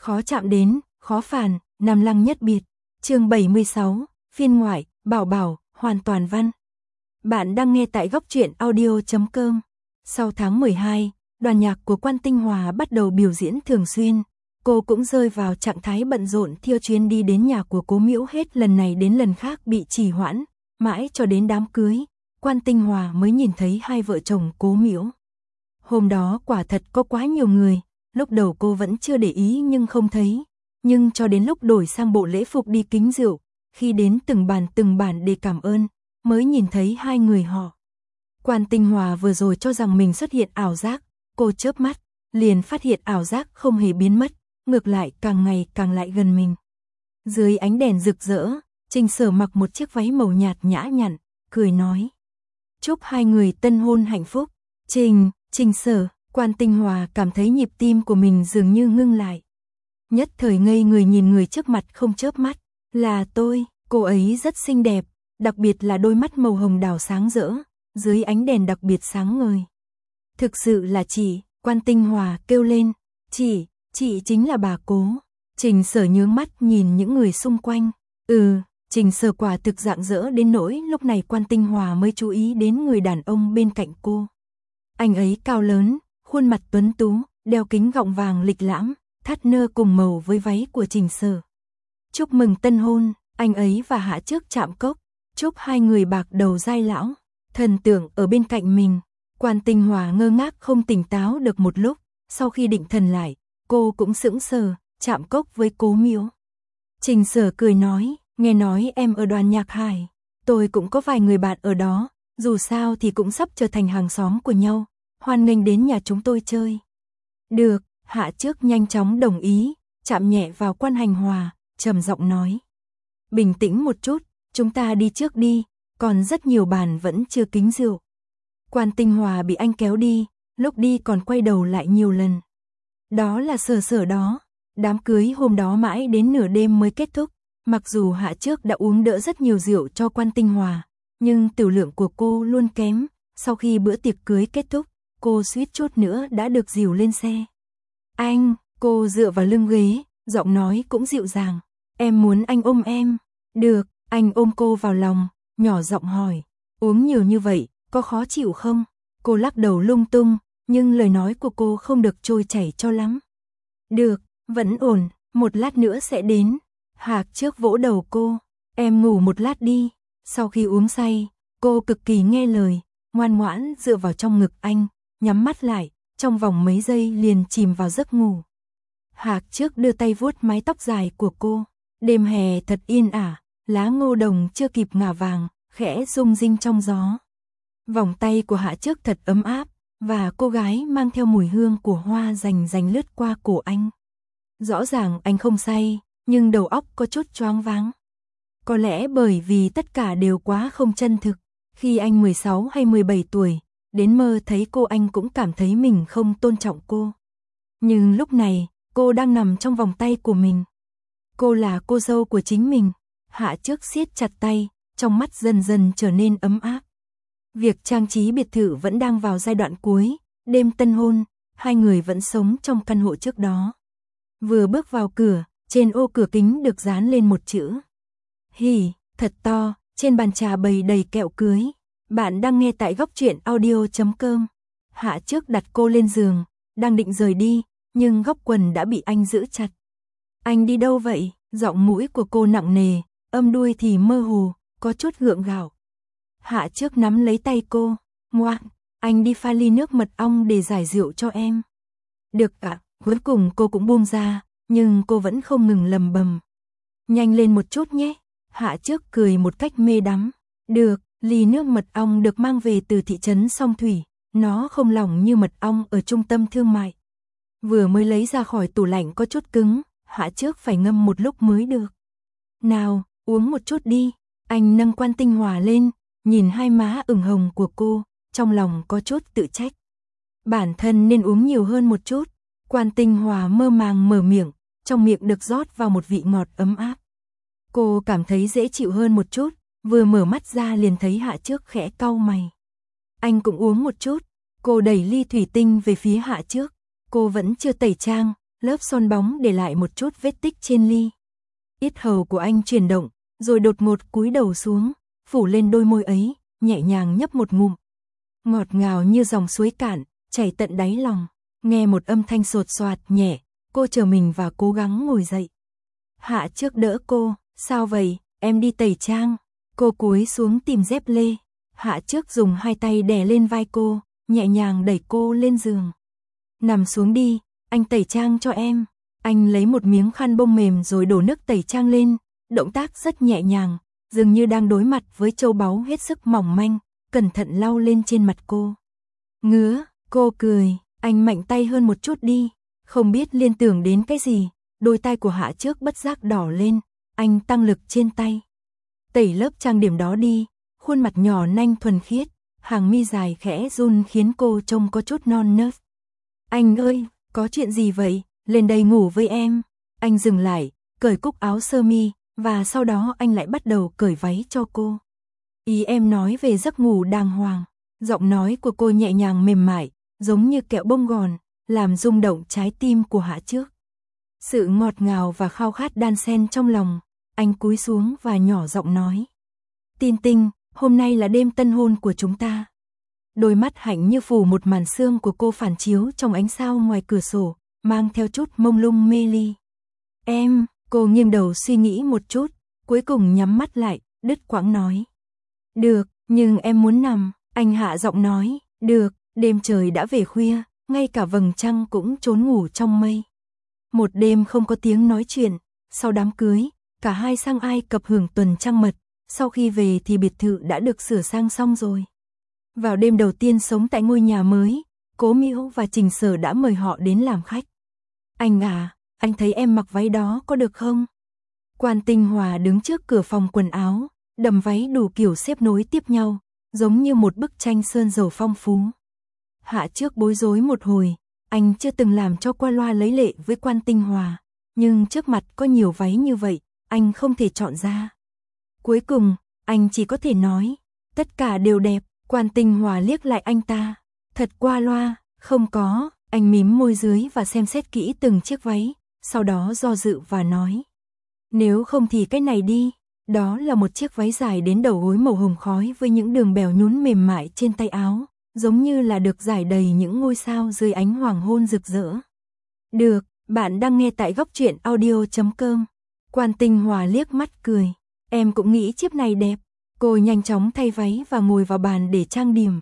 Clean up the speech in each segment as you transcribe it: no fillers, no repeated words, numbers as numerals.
khó chạm đến, khó phản, Nam Lăng nhất biệt. Chương 76, phiên ngoại, Bảo Bảo, hoàn toàn văn. Bạn đang nghe tại góc truyện audio.com. Sau tháng 12, đoàn nhạc của Quan Tinh Hòa bắt đầu biểu diễn thường xuyên. Cô cũng rơi vào trạng thái bận rộn theo chuyến đi đến nhà của Cố Miễu, hết lần này đến lần khác bị trì hoãn, mãi cho đến đám cưới, Quan Tinh Hòa mới nhìn thấy hai vợ chồng Cố Miễu. Hôm đó quả thật có quá nhiều người, lúc đầu cô vẫn chưa để ý nhưng không thấy, nhưng cho đến lúc đổi sang bộ lễ phục đi kính rượu, khi đến từng bàn để cảm ơn, mới nhìn thấy hai người họ. Quan Tinh Hòa vừa rồi cho rằng mình xuất hiện ảo giác, cô chớp mắt, liền phát hiện ảo giác không hề biến mất, ngược lại càng ngày càng lại gần mình. Dưới ánh đèn rực rỡ, Trình Sở mặc một chiếc váy màu nhạt nhã nhặn, cười nói: "Chúc hai người tân hôn hạnh phúc." Trình Sở, Quan Tinh Hòa cảm thấy nhịp tim của mình dường như ngưng lại. Nhất thời ngây người nhìn người trước mặt không chớp mắt, là tôi, cô ấy rất xinh đẹp, đặc biệt là đôi mắt màu hồng đào sáng rỡ, dưới ánh đèn đặc biệt sáng ngời. Thực sự là chị, Quan Tinh Hòa kêu lên, chị chính là bà Cố. Trình Sở nhướng mắt nhìn những người xung quanh, Trình Sở quả thực rạng rỡ đến nỗi lúc này Quan Tinh Hòa mới chú ý đến người đàn ông bên cạnh cô. Anh ấy cao lớn, khuôn mặt tuấn tú, đeo kính gọng vàng lịch lãm, thắt nơ cùng màu với váy của Trình Sở. Chúc mừng tân hôn, anh ấy và Hạ Trước chạm cốc, chúc hai người bạc đầu dai lão. Thần tượng ở bên cạnh mình. Quan Tinh Hòa ngơ ngác không tỉnh táo được một lúc, sau khi định thần lại, cô cũng sững sờ, chạm cốc với Cố Miễu. Trình Sở cười nói, nghe nói em ở đoàn nhạc Hải, tôi cũng có vài người bạn ở đó, dù sao thì cũng sắp trở thành hàng xóm của nhau, hoan nghênh đến nhà chúng tôi chơi. Được, Hạ Trước nhanh chóng đồng ý, chạm nhẹ vào Quan Hành Hòa, trầm giọng nói. Bình tĩnh một chút, chúng ta đi trước đi, còn rất nhiều bàn vẫn chưa kính rượu. Quan Tinh Hòa bị anh kéo đi, lúc đi còn quay đầu lại nhiều lần. Đó là Sở đó, đám cưới hôm đó mãi đến nửa đêm mới kết thúc, mặc dù Hạ Trước đã uống đỡ rất nhiều rượu cho Quan Tinh Hòa, nhưng tiểu lượng của cô luôn kém, sau khi bữa tiệc cưới kết thúc, cô suýt chút nữa đã được dìu lên xe. Anh, cô dựa vào lưng ghế, giọng nói cũng dịu dàng, em muốn anh ôm em. Được, anh ôm cô vào lòng, nhỏ giọng hỏi, uống nhiều như vậy, có khó chịu không? Cô lắc đầu lung tung, nhưng lời nói của cô không được trôi chảy cho lắm. Được, vẫn ổn, một lát nữa sẽ đến. Hạ Trước vỗ đầu cô, em ngủ một lát đi. Sau khi uống say, cô cực kỳ nghe lời, ngoan ngoãn dựa vào trong ngực anh, nhắm mắt lại, trong vòng mấy giây liền chìm vào giấc ngủ. Hạ Trước đưa tay vuốt mái tóc dài của cô, đêm hè thật yên ả, lá ngô đồng chưa kịp ngả vàng, khẽ rung rinh trong gió. Vòng tay của Hạ Trước thật ấm áp, và cô gái mang theo mùi hương của hoa rành lướt qua cổ anh. Rõ ràng anh không say, nhưng đầu óc có chút choáng váng. Có lẽ bởi vì tất cả đều quá không chân thực. Khi anh 16 hay 17 tuổi, đến mơ thấy cô anh cũng cảm thấy mình không tôn trọng cô. Nhưng lúc này, cô đang nằm trong vòng tay của mình. Cô là cô dâu của chính mình. Hạ Trước siết chặt tay, trong mắt dần dần trở nên ấm áp. Việc trang trí biệt thự vẫn đang vào giai đoạn cuối, đêm tân hôn, hai người vẫn sống trong căn hộ trước đó. Vừa bước vào cửa, trên ô cửa kính được dán lên một chữ Hỉ, thật to, trên bàn trà bày đầy kẹo cưới. Bạn đang nghe tại góc truyện audio.com. Hạ Trước đặt cô lên giường, đang định rời đi, nhưng góc quần đã bị anh giữ chặt. Anh đi đâu vậy? Giọng mũi của cô nặng nề, âm đuôi thì mơ hồ, có chút gượng gạo. Hạ Trước nắm lấy tay cô, ngoan, anh đi pha ly nước mật ong để giải rượu cho em. Được ạ, cuối cùng cô cũng buông ra, nhưng cô vẫn không ngừng lầm bầm. Nhanh lên một chút nhé. Hạ Trước cười một cách mê đắm. Được, ly nước mật ong được mang về từ thị trấn Song Thủy, nó không lỏng như mật ong ở trung tâm thương mại. Vừa mới lấy ra khỏi tủ lạnh có chút cứng, Hạ Trước phải ngâm một lúc mới được. Nào, uống một chút đi. Anh nâng Quan Tinh Hòa lên, nhìn hai má ửng hồng của cô, trong lòng có chút tự trách. Bản thân nên uống nhiều hơn một chút. Quan Tinh Hòa mơ màng mở miệng, trong miệng được rót vào một vị ngọt ấm áp. Cô cảm thấy dễ chịu hơn một chút, vừa mở mắt ra liền thấy Hạ Trước khẽ cau mày. Anh cũng uống một chút. Cô đẩy ly thủy tinh về phía Hạ Trước. Cô vẫn chưa tẩy trang, lớp son bóng để lại một chút vết tích trên ly. Yết hầu của anh chuyển động, rồi đột ngột cúi đầu xuống, phủ lên đôi môi ấy, nhẹ nhàng nhấp một ngụm. Ngọt ngào như dòng suối cạn, chảy tận đáy lòng. Nghe một âm thanh sột soạt nhẹ, cô trở mình và cố gắng ngồi dậy. Hạ Trước đỡ cô, sao vậy, em đi tẩy trang. Cô cúi xuống tìm dép lê. Hạ Trước dùng hai tay đè lên vai cô, nhẹ nhàng đẩy cô lên giường. Nằm xuống đi, anh tẩy trang cho em. Anh lấy một miếng khăn bông mềm rồi đổ nước tẩy trang lên, động tác rất nhẹ nhàng, dường như đang đối mặt với châu báu hết sức mỏng manh, cẩn thận lau lên trên mặt cô. Ngứa, cô cười, anh mạnh tay hơn một chút đi, không biết liên tưởng đến cái gì, đôi tay của Hạ Trước bất giác đỏ lên, anh tăng lực trên tay. Tẩy lớp trang điểm đó đi, khuôn mặt nhỏ nanh thuần khiết, hàng mi dài khẽ run khiến cô trông có chút non nớt. Anh ơi, có chuyện gì vậy, lên đây ngủ với em. Anh dừng lại, cởi cúc áo sơ mi, và sau đó anh lại bắt đầu cởi váy cho cô. Ý em nói về giấc ngủ đàng hoàng. Giọng nói của cô nhẹ nhàng mềm mại, giống như kẹo bông gòn, làm rung động trái tim của Hạ Trước. Sự ngọt ngào và khao khát đan xen trong lòng, anh cúi xuống và nhỏ giọng nói. Tin Tinh, hôm nay là đêm tân hôn của chúng ta. Đôi mắt hạnh như phủ một màn sương của cô phản chiếu trong ánh sao ngoài cửa sổ, mang theo chút mông lung mê ly. Em, cô nghiêng đầu suy nghĩ một chút, cuối cùng nhắm mắt lại, đứt quãng nói. Được, nhưng em muốn nằm, anh hạ giọng nói, được, đêm trời đã về khuya, ngay cả vầng trăng cũng trốn ngủ trong mây. Một đêm không có tiếng nói chuyện, sau đám cưới, cả hai sang Ai Cập hưởng tuần trăng mật, sau khi về thì biệt thự đã được sửa sang xong rồi. Vào đêm đầu tiên sống tại ngôi nhà mới, Cố Miễu và Trình Sở đã mời họ đến làm khách. Anh à, anh thấy em mặc váy đó có được không? Quan Tinh Hòa đứng trước cửa phòng quần áo, đầm váy đủ kiểu xếp nối tiếp nhau, giống như một bức tranh sơn dầu phong phú. Hạ Trước bối rối một hồi, anh chưa từng làm cho qua loa lấy lệ với Quan Tinh Hòa, nhưng trước mặt có nhiều váy như vậy, anh không thể chọn ra. Cuối cùng, anh chỉ có thể nói, tất cả đều đẹp. Quan Tinh Hòa liếc lại anh ta, thật qua loa, không có, anh mím môi dưới và xem xét kỹ từng chiếc váy, sau đó do dự và nói. Nếu không thì cái này đi, đó là một chiếc váy dài đến đầu gối màu hồng khói với những đường bèo nhún mềm mại trên tay áo, giống như là được rải đầy những ngôi sao dưới ánh hoàng hôn rực rỡ. Được, bạn đang nghe tại góc truyện audio.com. Quan Tinh Hòa liếc mắt cười, em cũng nghĩ chiếc này đẹp. Cô nhanh chóng thay váy và ngồi vào bàn để trang điểm.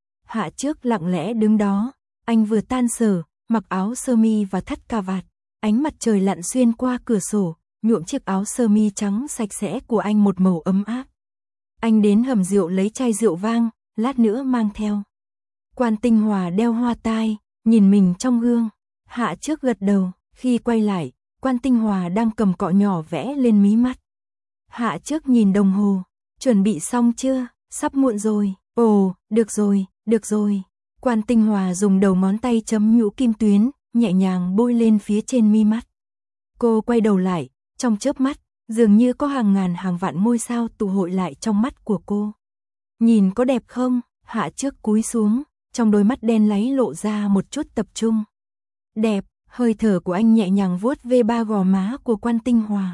Hạ Trước lặng lẽ đứng đó, anh vừa tan sở, mặc áo sơ mi và thắt cà vạt, ánh mặt trời lặn xuyên qua cửa sổ, nhuộm chiếc áo sơ mi trắng sạch sẽ của anh một màu ấm áp. Anh đến hầm rượu lấy chai rượu vang, lát nữa mang theo. Quan Tinh Hòa đeo hoa tai, nhìn mình trong gương, Hạ Trước gật đầu, khi quay lại, Quan Tinh Hòa đang cầm cọ nhỏ vẽ lên mí mắt. Hạ Trước nhìn đồng hồ. Chuẩn bị xong chưa? Sắp muộn rồi. Ồ, được rồi. Quan Tinh Hòa dùng đầu ngón tay chấm nhũ kim tuyến, nhẹ nhàng bôi lên phía trên mi mắt. Cô quay đầu lại, trong chớp mắt, dường như có hàng ngàn hàng vạn ngôi sao tụ hội lại trong mắt của cô. Nhìn có đẹp không? Hạ Trước cúi xuống, trong đôi mắt đen láy lộ ra một chút tập trung. Đẹp, hơi thở của anh nhẹ nhàng vuốt ve ba gò má của Quan Tinh Hòa.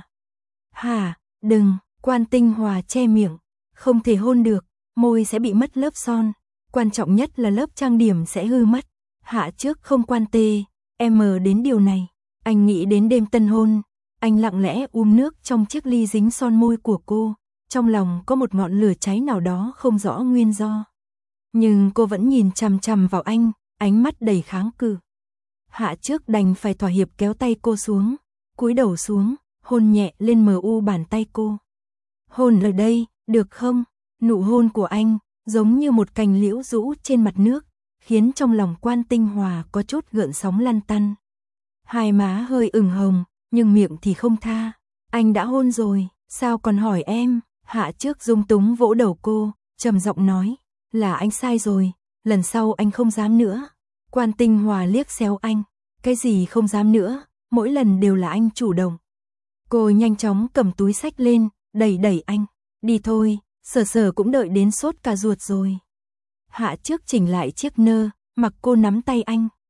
Hả, đừng. Quan Tinh Hòa che miệng, không thể hôn được, môi sẽ bị mất lớp son, quan trọng nhất là lớp trang điểm sẽ hư mất. Hạ Trước không quan tê, em mờ đến điều này, anh nghĩ đến đêm tân hôn, anh lặng lẽ nước trong chiếc ly dính son môi của cô, trong lòng có một ngọn lửa cháy nào đó không rõ nguyên do. Nhưng cô vẫn nhìn chằm chằm vào anh, ánh mắt đầy kháng cự. Hạ Trước đành phải thỏa hiệp kéo tay cô xuống, cúi đầu xuống, hôn nhẹ lên bàn tay cô. Hôn ở đây, được không? Nụ hôn của anh, giống như một cành liễu rũ trên mặt nước, khiến trong lòng Quan Tinh Hòa có chút gợn sóng lăn tăn. Hai má hơi ửng hồng, nhưng miệng thì không tha. Anh đã hôn rồi, sao còn hỏi em? Hạ Trước dung túng vỗ đầu cô, trầm giọng nói, là anh sai rồi, lần sau anh không dám nữa. Quan Tinh Hòa liếc xéo anh, cái gì không dám nữa, mỗi lần đều là anh chủ động. Cô nhanh chóng cầm túi xách lên, đẩy anh, đi thôi, Sở cũng đợi đến sốt cả ruột rồi. Hạ Trước chỉnh lại chiếc nơ, mặc cô nắm tay anh.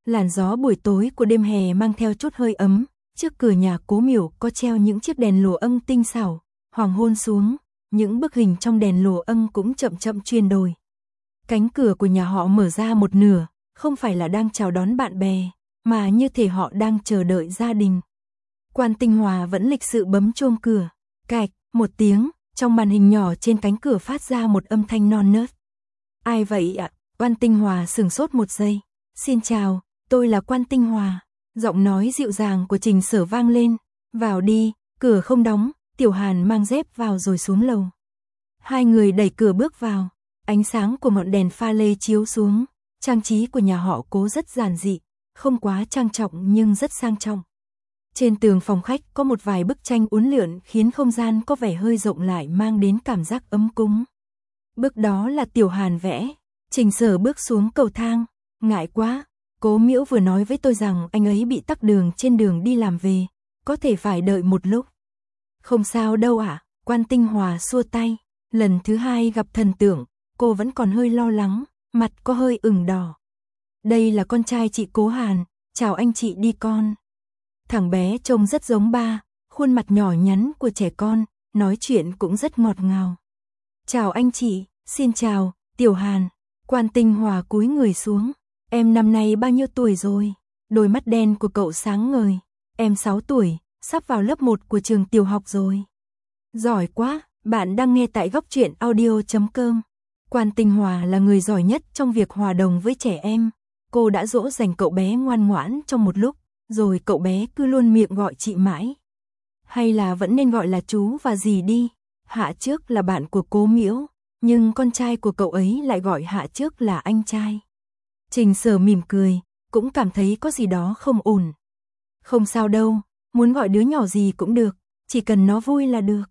Làn gió buổi tối của đêm hè mang theo chút hơi ấm, trước cửa nhà Cố Miểu có treo những chiếc đèn lụa âng tinh xảo, hoàng hôn xuống, những bức hình trong đèn lụa âng cũng chậm chậm chuyển đổi. Cánh cửa của nhà họ mở ra một nửa, không phải là đang chào đón bạn bè, mà như thể họ đang chờ đợi gia đình. Quan Tinh Hòa vẫn lịch sự bấm chuông cửa, cạch, một tiếng, trong màn hình nhỏ trên cánh cửa phát ra một âm thanh non nớt. Ai vậy ạ? Quan Tinh Hòa sửng sốt một giây. Xin chào, tôi là Quan Tinh Hòa. Giọng nói dịu dàng của Trình Sở vang lên. Vào đi, cửa không đóng, Tiểu Hàn mang dép vào rồi xuống lầu. Hai người đẩy cửa bước vào, ánh sáng của ngọn đèn pha lê chiếu xuống. Trang trí của nhà họ Cố rất giản dị, không quá trang trọng nhưng rất sang trọng. Trên tường phòng khách có một vài bức tranh uốn lượn khiến không gian có vẻ hơi rộng lại mang đến cảm giác ấm cúng. Bức đó là Tiểu Hàn vẽ. Trình Sở bước xuống cầu thang. Ngại quá, Cố Miễu vừa nói với tôi rằng anh ấy bị tắc đường trên đường đi làm về, có thể phải đợi một lúc. Không sao đâu ạ, Quan Tinh Hòa xua tay. Lần thứ hai gặp thần tượng, cô vẫn còn hơi lo lắng, mặt có hơi ửng đỏ. Đây là con trai chị Cố Hàn, chào anh chị đi con. Thằng bé trông rất giống ba, khuôn mặt nhỏ nhắn của trẻ con, nói chuyện cũng rất ngọt ngào. Chào anh chị, xin chào, Tiểu Hàn. Quan Tinh Hòa cúi người xuống. Em năm nay bao nhiêu tuổi rồi? Đôi mắt đen của cậu sáng ngời. Em 6 tuổi, sắp vào lớp 1 của trường tiểu học rồi. Giỏi quá, bạn đang nghe tại Góc Truyện Audio.com. Quan Tinh Hòa là người giỏi nhất trong việc hòa đồng với trẻ em. Cô đã dỗ dành cậu bé ngoan ngoãn trong một lúc, rồi cậu bé cứ luôn miệng gọi chị mãi. Hay là vẫn nên gọi là chú và dì đi. Hạ trước là bạn của Cố Miễu, nhưng con trai của cậu ấy lại gọi Hạ trước là anh trai. Trình Sở mỉm cười, cũng cảm thấy có gì đó không ổn. Không sao đâu, muốn gọi đứa nhỏ gì cũng được, chỉ cần nó vui là được.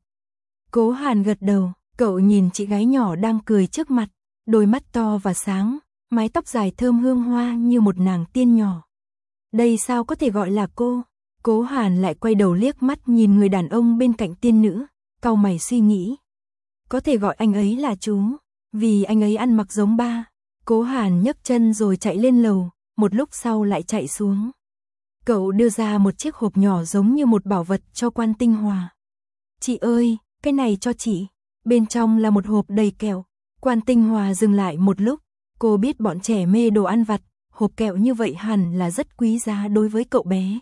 Cố Hàn gật đầu, cậu nhìn chị gái nhỏ đang cười trước mặt, đôi mắt to và sáng, mái tóc dài thơm hương hoa như một nàng tiên nhỏ. Đây sao có thể gọi là cô? Cố Hàn lại quay đầu liếc mắt nhìn người đàn ông bên cạnh tiên nữ, cau mày suy nghĩ. Có thể gọi anh ấy là chú, vì anh ấy ăn mặc giống ba. Cố Hàn nhấc chân rồi chạy lên lầu, một lúc sau lại chạy xuống. Cậu đưa ra một chiếc hộp nhỏ giống như một bảo vật cho Quan Tinh Hòa. Chị ơi, cái này cho chị. Bên trong là một hộp đầy kẹo. Quan Tinh Hòa dừng lại một lúc, cô biết bọn trẻ mê đồ ăn vặt, hộp kẹo như vậy hẳn là rất quý giá đối với cậu bé.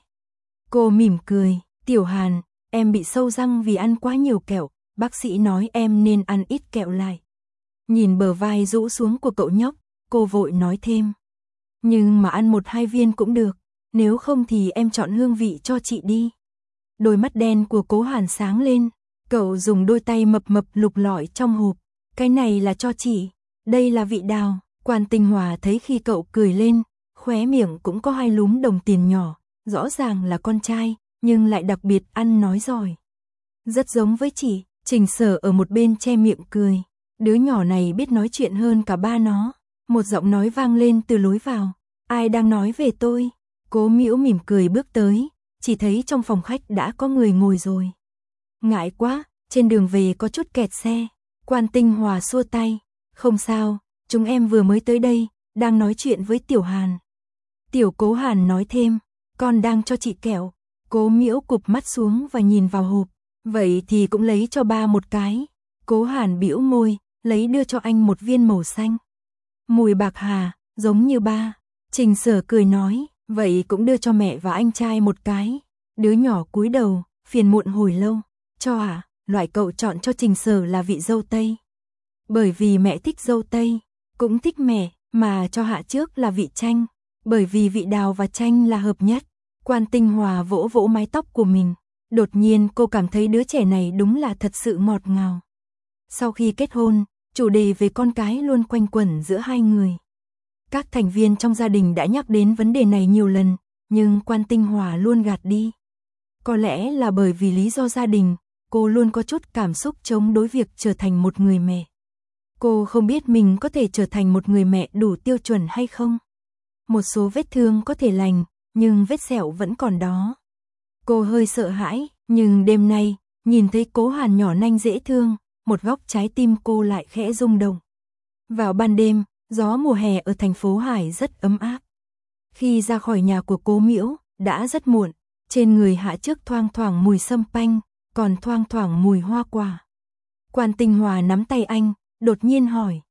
Cô mỉm cười, Tiểu Hàn, em bị sâu răng vì ăn quá nhiều kẹo, bác sĩ nói em nên ăn ít kẹo lại. Nhìn bờ vai rũ xuống của cậu nhóc, cô vội nói thêm. Nhưng mà ăn 1-2 viên cũng được, nếu không thì em chọn hương vị cho chị đi. Đôi mắt đen của Cố Hàn sáng lên, cậu dùng đôi tay mập mập lục lọi trong hộp. Cái này là cho chị, đây là vị đào. Quan Tinh Hòa thấy khi cậu cười lên, khóe miệng cũng có 2 lúm đồng tiền nhỏ, rõ ràng là con trai, nhưng lại đặc biệt ăn nói giỏi. Rất giống với chị. Trình Sở ở một bên che miệng cười. Đứa nhỏ này biết nói chuyện hơn cả ba nó. Một giọng nói vang lên từ lối vào. Ai đang nói về tôi? Cố Miễu mỉm cười bước tới, chỉ thấy trong phòng khách đã có người ngồi rồi. Ngại quá, trên đường về có chút kẹt xe. Quan Tinh Hòa xua tay. Không sao, chúng em vừa mới tới đây, đang nói chuyện với Tiểu Hàn. Tiểu Cố Hàn nói thêm, con đang cho chị kẹo. Cố Miễu cụp mắt xuống và nhìn vào hộp. Vậy thì cũng lấy cho ba một cái. Cố Hàn bĩu môi, lấy đưa cho anh một viên màu xanh. Mùi bạc hà, giống như ba. Trình Sở cười nói, vậy cũng đưa cho mẹ và anh trai một cái. Đứa nhỏ cúi đầu, phiền muộn hồi lâu. Cho à, loại cậu chọn cho Trình Sở là vị dâu tây. Bởi vì mẹ thích dâu tây, cũng thích mẹ, mà cho Hạ trước là vị chanh. Bởi vì vị đào và chanh là hợp nhất. Quan Tinh Hòa vỗ vỗ mái tóc của mình. Đột nhiên cô cảm thấy đứa trẻ này đúng là thật sự ngọt ngào. Sau khi kết hôn, chủ đề về con cái luôn quanh quẩn giữa hai người. Các thành viên trong gia đình đã nhắc đến vấn đề này nhiều lần, nhưng Quan Tinh Hòa luôn gạt đi. Có lẽ là bởi vì lý do gia đình, cô luôn có chút cảm xúc chống đối việc trở thành một người mẹ. Cô không biết mình có thể trở thành một người mẹ đủ tiêu chuẩn hay không. Một số vết thương có thể lành, nhưng vết sẹo vẫn còn đó. Cô hơi sợ hãi, nhưng đêm nay, nhìn thấy Cố Hàn nhỏ nanh dễ thương, một góc trái tim cô lại khẽ rung động. Vào ban đêm, gió mùa hè ở thành phố Hải rất ấm áp. Khi ra khỏi nhà của Cố Miễu, đã rất muộn, trên người Hạ Trước thoang thoảng mùi sâm panh, còn thoang thoảng mùi hoa quả. Quan Tinh Hòa nắm tay anh, đột nhiên hỏi,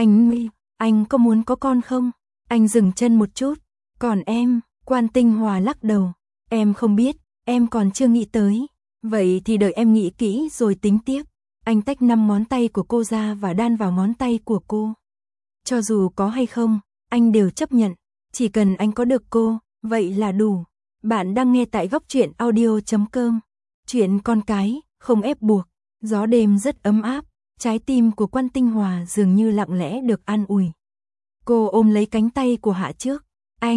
anh có muốn có con không? Anh dừng chân một chút, còn em, Quan Tinh Hòa lắc đầu, em không biết, em còn chưa nghĩ tới. Vậy thì đợi em nghĩ kỹ rồi tính tiếp. Anh tách 5 ngón tay của cô ra và đan vào ngón tay của cô. Cho dù có hay không, anh đều chấp nhận, chỉ cần anh có được cô, vậy là đủ. Bạn đang nghe tại Góc Truyện Audio.com. Chuyện con cái, không ép buộc, gió đêm rất ấm áp, trái tim của Quan Tinh Hòa dường như lặng lẽ được an ủi. Cô ôm lấy cánh tay của Hạ Trước.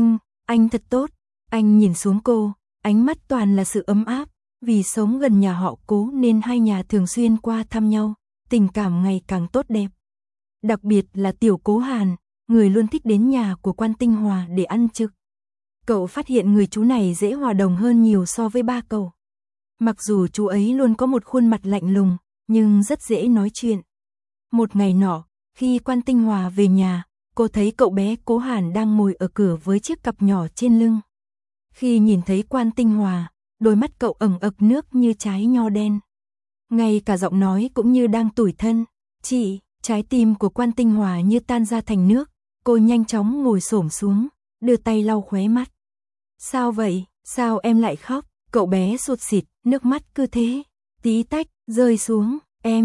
Anh thật tốt. Anh nhìn xuống cô, ánh mắt toàn là sự ấm áp. Vì sống gần nhà họ Cố nên hai nhà thường xuyên qua thăm nhau, tình cảm ngày càng tốt đẹp. Đặc biệt là tiểu Cố Hàn, người luôn thích đến nhà của Quan Tinh Hòa để ăn trực. Cậu phát hiện người chú này dễ hòa đồng hơn nhiều so với ba cậu. Mặc dù chú ấy luôn có một khuôn mặt lạnh lùng, nhưng rất dễ nói chuyện. Một ngày nọ, khi Quan Tinh Hòa về nhà, cô thấy cậu bé Cố Hàn đang ngồi ở cửa với chiếc cặp nhỏ trên lưng. Khi nhìn thấy Quan Tinh Hòa, đôi mắt cậu ẩn ực nước như trái nho đen. Ngay cả giọng nói cũng như đang tủi thân. Chị, trái tim của Quan Tinh Hòa như tan ra thành nước. Cô nhanh chóng ngồi xổm xuống, đưa tay lau khóe mắt. Sao vậy, sao em lại khóc? Cậu bé sụt sịt, nước mắt cứ thế, tí tách, rơi xuống.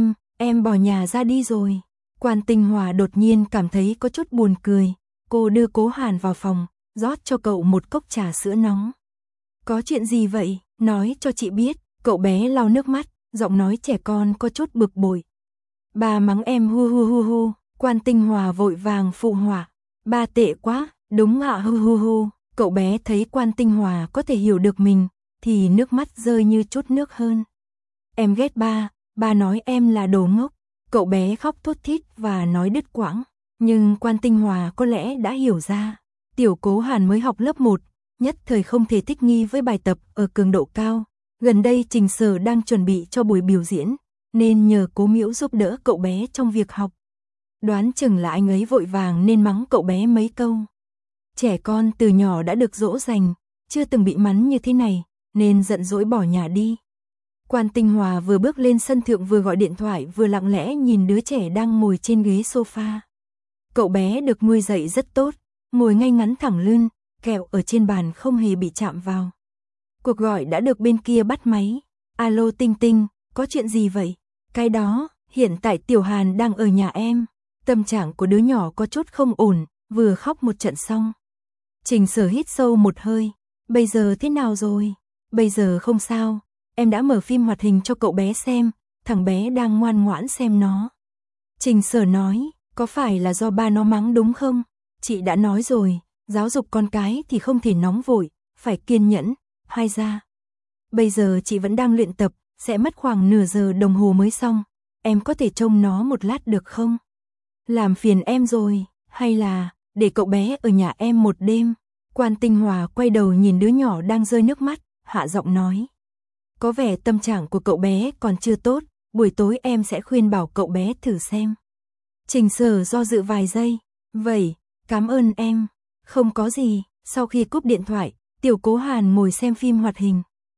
Em bỏ nhà ra đi rồi. Quan Tinh Hòa đột nhiên cảm thấy có chút buồn cười. Cô đưa Cố Hàn vào phòng, rót cho cậu một cốc trà sữa nóng. Có chuyện gì vậy? Nói cho chị biết. Cậu bé lau nước mắt, giọng nói trẻ con có chút bực bội. Bà mắng em hu hu hu hu. Quan Tinh Hòa vội vàng phụ họa. Ba tệ quá, đúng ạ hu hu hu. Cậu bé thấy Quan Tinh Hòa có thể hiểu được mình, thì nước mắt rơi như chút nước hơn. Em ghét ba nói em là đồ ngốc. Cậu bé khóc thút thít và nói đứt quãng. Nhưng Quan Tinh Hòa có lẽ đã hiểu ra. Tiểu Cố Hàn mới học lớp 1, nhất thời không thể thích nghi với bài tập ở cường độ cao. Gần đây Trình Sở đang chuẩn bị cho buổi biểu diễn, nên nhờ Cố Miễu giúp đỡ cậu bé trong việc học. Đoán chừng là anh ấy vội vàng nên mắng cậu bé mấy câu. Trẻ con từ nhỏ đã được dỗ dành, chưa từng bị mắng như thế này, nên giận dỗi bỏ nhà đi. Quan Tinh Hòa vừa bước lên sân thượng vừa gọi điện thoại vừa lặng lẽ nhìn đứa trẻ đang ngồi trên ghế sofa. Cậu bé được nuôi dạy rất tốt, ngồi ngay ngắn thẳng lưng, kẹo ở trên bàn không hề bị chạm vào. Cuộc gọi đã được bên kia bắt máy. Alo Tinh Tinh, có chuyện gì vậy? Cái đó, hiện tại Tiểu Hàn đang ở nhà em. Tâm trạng của đứa nhỏ có chút không ổn, vừa khóc một trận xong. Trình Sở hít sâu một hơi. Bây giờ thế nào rồi? Bây giờ không sao. Em đã mở phim hoạt hình cho cậu bé xem, thằng bé đang ngoan ngoãn xem nó. Trình Sở nói, có phải là do ba nó mắng đúng không? Chị đã nói rồi, giáo dục con cái thì không thể nóng vội, phải kiên nhẫn, hay ra. Bây giờ chị vẫn đang luyện tập, sẽ mất khoảng nửa giờ đồng hồ mới xong. Em có thể trông nó một lát được không? Làm phiền em rồi, hay là để cậu bé ở nhà em một đêm? Quan Tinh Hòa quay đầu nhìn đứa nhỏ đang rơi nước mắt, hạ giọng nói. Có vẻ tâm trạng của cậu bé còn chưa tốt, buổi tối em sẽ khuyên bảo cậu bé thử xem. Trình Sở do dự vài giây. Vậy, cảm ơn em. Không có gì. Sau khi cúp điện thoại, tiểu Cố Hàn ngồi xem phim hoạt hình.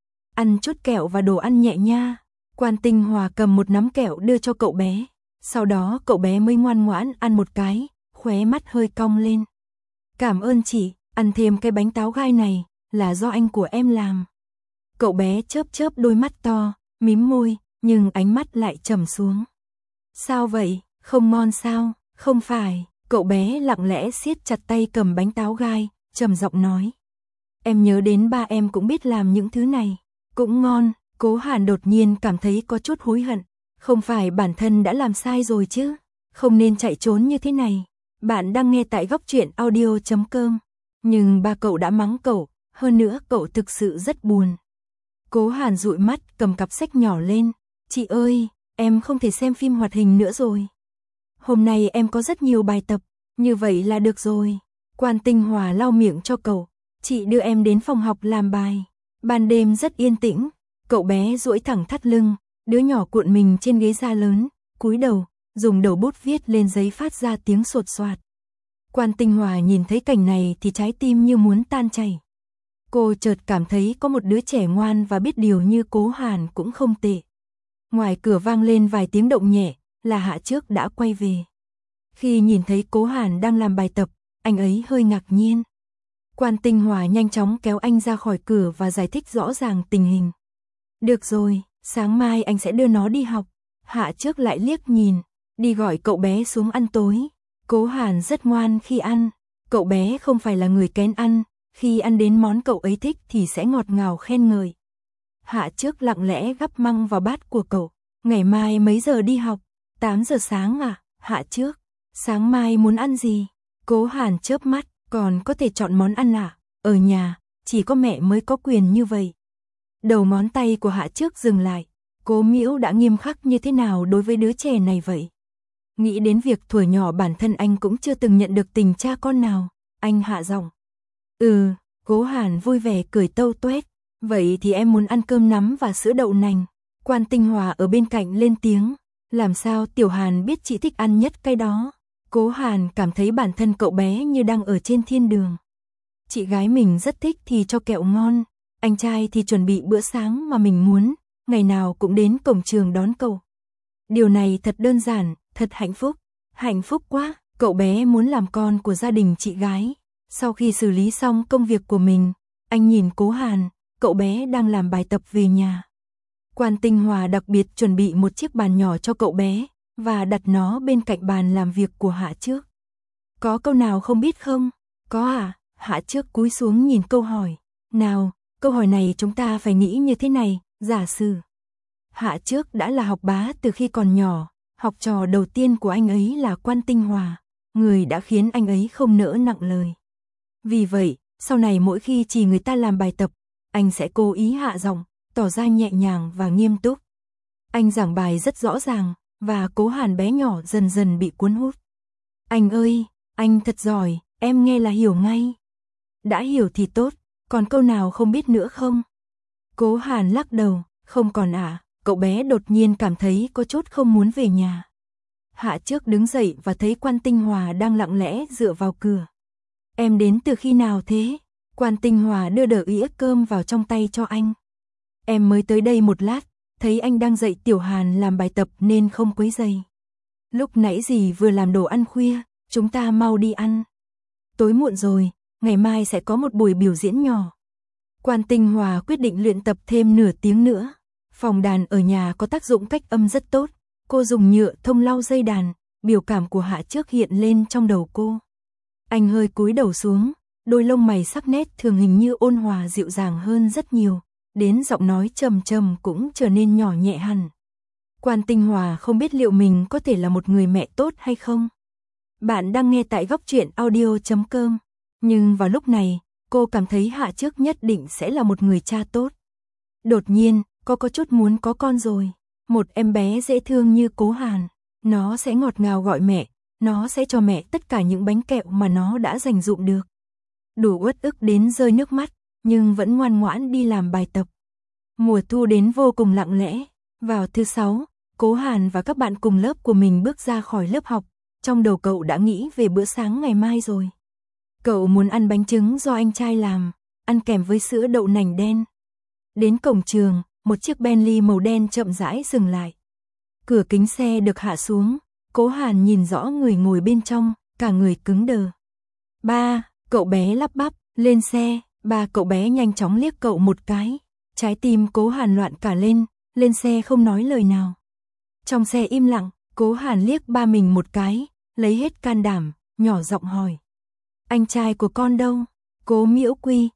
Ăn chút kẹo và đồ ăn nhẹ nha. Quan Tinh Hòa cầm một nắm kẹo đưa cho cậu bé. Sau đó cậu bé mới ngoan ngoãn ăn một cái, khóe mắt hơi cong lên. Cảm ơn chị, ăn thêm cái bánh táo gai này, là do anh của em làm. Cậu bé chớp chớp đôi mắt to, mím môi, nhưng ánh mắt lại trầm xuống. Sao vậy, không ngon sao? Không phải. Cậu bé lặng lẽ siết chặt tay cầm bánh táo gai, trầm giọng nói. Em nhớ đến ba em cũng biết làm những thứ này. Cũng ngon. Cố Hàn đột nhiên cảm thấy có chút hối hận. Không phải bản thân đã làm sai rồi chứ? Không nên chạy trốn như thế này. Bạn đang nghe tại Góc Truyện Audio.com. Nhưng ba cậu đã mắng cậu, hơn nữa cậu thực sự rất buồn. Cố Hàn dụi mắt cầm cặp sách nhỏ lên. Chị ơi, em không thể xem phim hoạt hình nữa rồi. Hôm nay em có rất nhiều bài tập, như vậy là được rồi. Quan Tinh Hòa lau miệng cho cậu. Chị đưa em đến phòng học làm bài. Ban đêm rất yên tĩnh. Cậu bé duỗi thẳng thắt lưng, đứa nhỏ cuộn mình trên ghế da lớn, cúi đầu, dùng đầu bút viết lên giấy phát ra tiếng sột soạt. Quan Tinh Hòa nhìn thấy cảnh này thì trái tim như muốn tan chảy. Cô chợt cảm thấy có một đứa trẻ ngoan và biết điều như Cố Hàn cũng không tệ. Ngoài cửa vang lên vài tiếng động nhẹ, là Hạ Trước đã quay về. Khi nhìn thấy Cố Hàn đang làm bài tập, anh ấy hơi ngạc nhiên. Quan Tinh Hòa nhanh chóng kéo anh ra khỏi cửa và giải thích rõ ràng tình hình. Được rồi, sáng mai anh sẽ đưa nó đi học. Hạ Trước lại liếc nhìn, đi gọi cậu bé xuống ăn tối. Cố Hàn rất ngoan khi ăn, cậu bé không phải là người kén ăn, khi ăn đến món cậu ấy thích thì sẽ ngọt ngào khen ngợi. Hạ Trước lặng lẽ gắp măng vào bát của cậu. Ngày mai mấy giờ đi học? 8 giờ sáng à? Hạ Trước, sáng mai muốn ăn gì? Cố Hàn chớp mắt, còn có thể chọn món ăn à? Ở nhà, chỉ có mẹ mới có quyền như vậy. Đầu ngón tay của Hạ Trước dừng lại. Cố Mĩu đã nghiêm khắc như thế nào đối với đứa trẻ này vậy? Nghĩ đến việc thuở nhỏ bản thân anh cũng chưa từng nhận được tình cha con nào, anh hạ giọng. Cố Hàn vui vẻ cười tâu tuét. Vậy thì em muốn ăn cơm nắm và sữa đậu nành. Quan Tinh Hòa ở bên cạnh lên tiếng. Làm sao Tiểu Hàn biết chị thích ăn nhất cái đó? Cố Hàn cảm thấy bản thân cậu bé như đang ở trên thiên đường. Chị gái mình rất thích thì cho kẹo ngon, anh trai thì chuẩn bị bữa sáng mà mình muốn, ngày nào cũng đến cổng trường đón cậu. Điều này thật đơn giản, thật hạnh phúc quá, cậu bé muốn làm con của gia đình chị gái. Sau khi xử lý xong công việc của mình, anh nhìn Cố Hàn, cậu bé đang làm bài tập về nhà. Quan Tinh Hòa đặc biệt chuẩn bị một chiếc bàn nhỏ cho cậu bé, và đặt nó bên cạnh bàn làm việc của Hạ Trước. Có câu nào không biết không? Có à? Hạ Trước cúi xuống nhìn câu hỏi. Nào, câu hỏi này chúng ta phải nghĩ như thế này, giả sử. Hạ Trước đã là học bá từ khi còn nhỏ, học trò đầu tiên của anh ấy là Quan Tinh Hòa, người đã khiến anh ấy không nỡ nặng lời. Vì vậy, sau này mỗi khi chỉ người ta làm bài tập, anh sẽ cố ý hạ giọng, tỏ ra nhẹ nhàng và nghiêm túc. Anh giảng bài rất rõ ràng, và Cố Hàn bé nhỏ dần dần bị cuốn hút. Anh ơi, anh thật giỏi, em nghe là hiểu ngay. Đã hiểu thì tốt, còn câu nào không biết nữa không? Cố Hàn lắc đầu, không còn ạ. Cậu bé đột nhiên cảm thấy có chút không muốn về nhà. Hạ Trước đứng dậy và thấy Quan Tinh Hòa đang lặng lẽ dựa vào cửa. Em đến từ khi nào thế? Quan Tinh Hòa đưa đỡ ĩa cơm vào trong tay cho anh. Em mới tới đây một lát, thấy anh đang dạy Tiểu Hàn làm bài tập nên không quấy rầy. Lúc nãy dì vừa làm đồ ăn khuya, chúng ta mau đi ăn. Tối muộn rồi, ngày mai sẽ có một buổi biểu diễn nhỏ. Quan Tinh Hòa quyết định luyện tập thêm nửa tiếng nữa. Phòng đàn ở nhà có tác dụng cách âm rất tốt. Cô dùng nhựa thông lau dây đàn, biểu cảm của Hạ Trước hiện lên trong đầu cô. Anh hơi cúi đầu xuống, đôi lông mày sắc nét thường hình như ôn hòa dịu dàng hơn rất nhiều, đến giọng nói trầm trầm cũng trở nên nhỏ nhẹ hẳn. Quan Tinh Hòa không biết liệu mình có thể là một người mẹ tốt hay không. Bạn đang nghe tại Góc Truyện Audio.com, nhưng vào lúc này, cô cảm thấy Hạ Trước nhất định sẽ là một người cha tốt. Đột nhiên, cô có chút muốn có con rồi. Một em bé dễ thương như Cố Hàn, nó sẽ ngọt ngào gọi mẹ, nó sẽ cho mẹ tất cả những bánh kẹo mà nó đã dành dụm được. Đủ uất ức đến rơi nước mắt, nhưng vẫn ngoan ngoãn đi làm bài tập. Mùa thu đến vô cùng lặng lẽ. Vào thứ 6, Cố Hàn và các bạn cùng lớp của mình bước ra khỏi lớp học. Trong đầu cậu đã nghĩ về bữa sáng ngày mai rồi. Cậu muốn ăn bánh trứng do anh trai làm, ăn kèm với sữa đậu nành đen. Đến cổng trường, một chiếc Bentley màu đen chậm rãi dừng lại. Cửa kính xe được hạ xuống, Cố Hàn nhìn rõ người ngồi bên trong, cả người cứng đờ. Ba, cậu bé lắp bắp, lên xe. Ba cậu bé nhanh chóng liếc cậu một cái. Trái tim Cố Hàn loạn cả lên xe không nói lời nào. Trong xe im lặng, Cố Hàn liếc ba mình một cái, lấy hết can đảm, nhỏ giọng hỏi. Anh trai của con đâu? Cố Miễu Quy,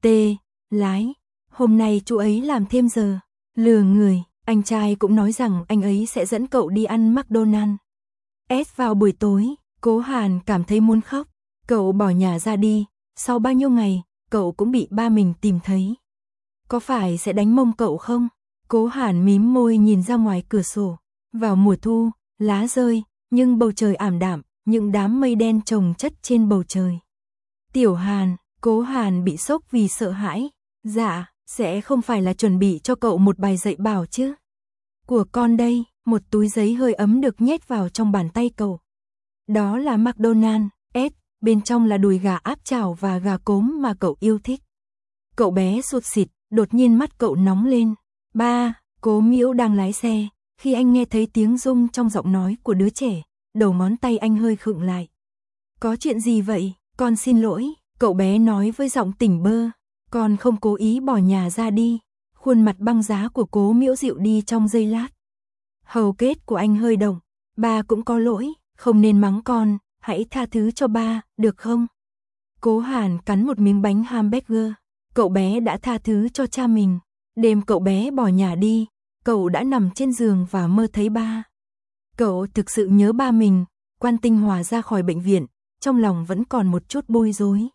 lái. Hôm nay chú ấy làm thêm giờ. Lừa người, anh trai cũng nói rằng anh ấy sẽ dẫn cậu đi ăn McDonald's. Vào buổi tối, Cố Hàn cảm thấy muốn khóc. Cậu bỏ nhà ra đi, sau bao nhiêu ngày, cậu cũng bị ba mình tìm thấy. Có phải sẽ đánh mông cậu không? Cố Hàn mím môi nhìn ra ngoài cửa sổ. Vào mùa thu, lá rơi, nhưng bầu trời ảm đạm, những đám mây đen chồng chất trên bầu trời. Tiểu Hàn, Cố Hàn bị sốc vì sợ hãi. Dạ, sẽ không phải là chuẩn bị cho cậu một bài dạy bảo chứ? Của con đây, một túi giấy hơi ấm được nhét vào trong bàn tay cậu. Đó là McDonald's, bên trong là đùi gà áp chảo và gà cốm mà cậu yêu thích. Cậu bé sụt sịt, đột nhiên mắt cậu nóng lên. Ba, Cố Miễu đang lái xe, khi anh nghe thấy tiếng rung trong giọng nói của đứa trẻ, đầu ngón tay anh hơi khựng lại. Có chuyện gì vậy? Con xin lỗi, cậu bé nói với giọng tỉnh bơ. Con không cố ý bỏ nhà ra đi. Khuôn mặt băng giá của Cố Miễu dịu đi trong giây lát. Hầu kết của anh hơi động. Ba cũng có lỗi, không nên mắng con, hãy tha thứ cho ba, được không? Cố Hàn cắn một miếng bánh hamburger. Cậu bé đã tha thứ cho cha mình. Đêm cậu bé bỏ nhà đi, cậu đã nằm trên giường và mơ thấy ba. Cậu thực sự nhớ ba mình. Quan Tinh Hòa ra khỏi bệnh viện, trong lòng vẫn còn một chút bối rối.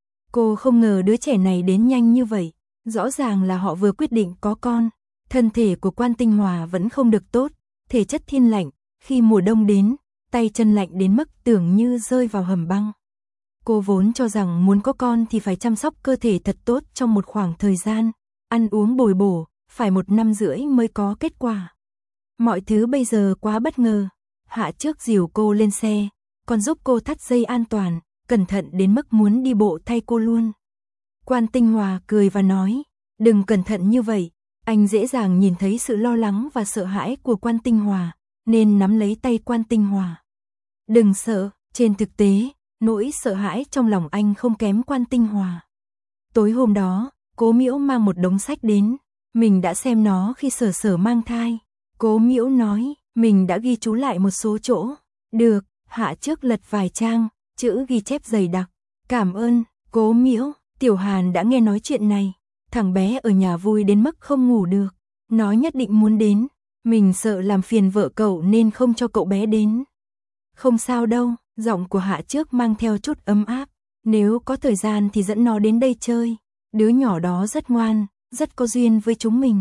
Cô không ngờ đứa trẻ này đến nhanh như vậy. Rõ ràng là họ vừa quyết định có con. Thân thể của Quan Tinh Hòa vẫn không được tốt, thể chất thiên lạnh. Khi mùa đông đến, tay chân lạnh đến mức tưởng như rơi vào hầm băng. Cô vốn cho rằng muốn có con thì phải chăm sóc cơ thể thật tốt trong một khoảng thời gian, ăn uống bồi bổ, phải 1 năm rưỡi mới có kết quả. Mọi thứ bây giờ quá bất ngờ. Hạ Trước dìu cô lên xe, còn giúp cô thắt dây an toàn, cẩn thận đến mức muốn đi bộ thay cô luôn. Quan Tinh Hòa cười và nói, đừng cẩn thận như vậy. Anh dễ dàng nhìn thấy sự lo lắng và sợ hãi của Quan Tinh Hòa, nên nắm lấy tay Quan Tinh Hòa. Đừng sợ, trên thực tế, nỗi sợ hãi trong lòng anh không kém Quan Tinh Hòa. Tối hôm đó, Cố Miễu mang một đống sách đến, mình đã xem nó khi Sở Sở mang thai. Cố Miễu nói, mình đã ghi chú lại một số chỗ. Được, Hạ Trước lật vài trang, chữ ghi chép dày đặc. Cảm ơn, Cố Miễu. Tiểu Hàn đã nghe nói chuyện này, thằng bé ở nhà vui đến mức không ngủ được, nó nhất định muốn đến, mình sợ làm phiền vợ cậu nên không cho cậu bé đến. Không sao đâu, giọng của Hạ Trước mang theo chút ấm áp, nếu có thời gian thì dẫn nó đến đây chơi, đứa nhỏ đó rất ngoan, rất có duyên với chúng mình.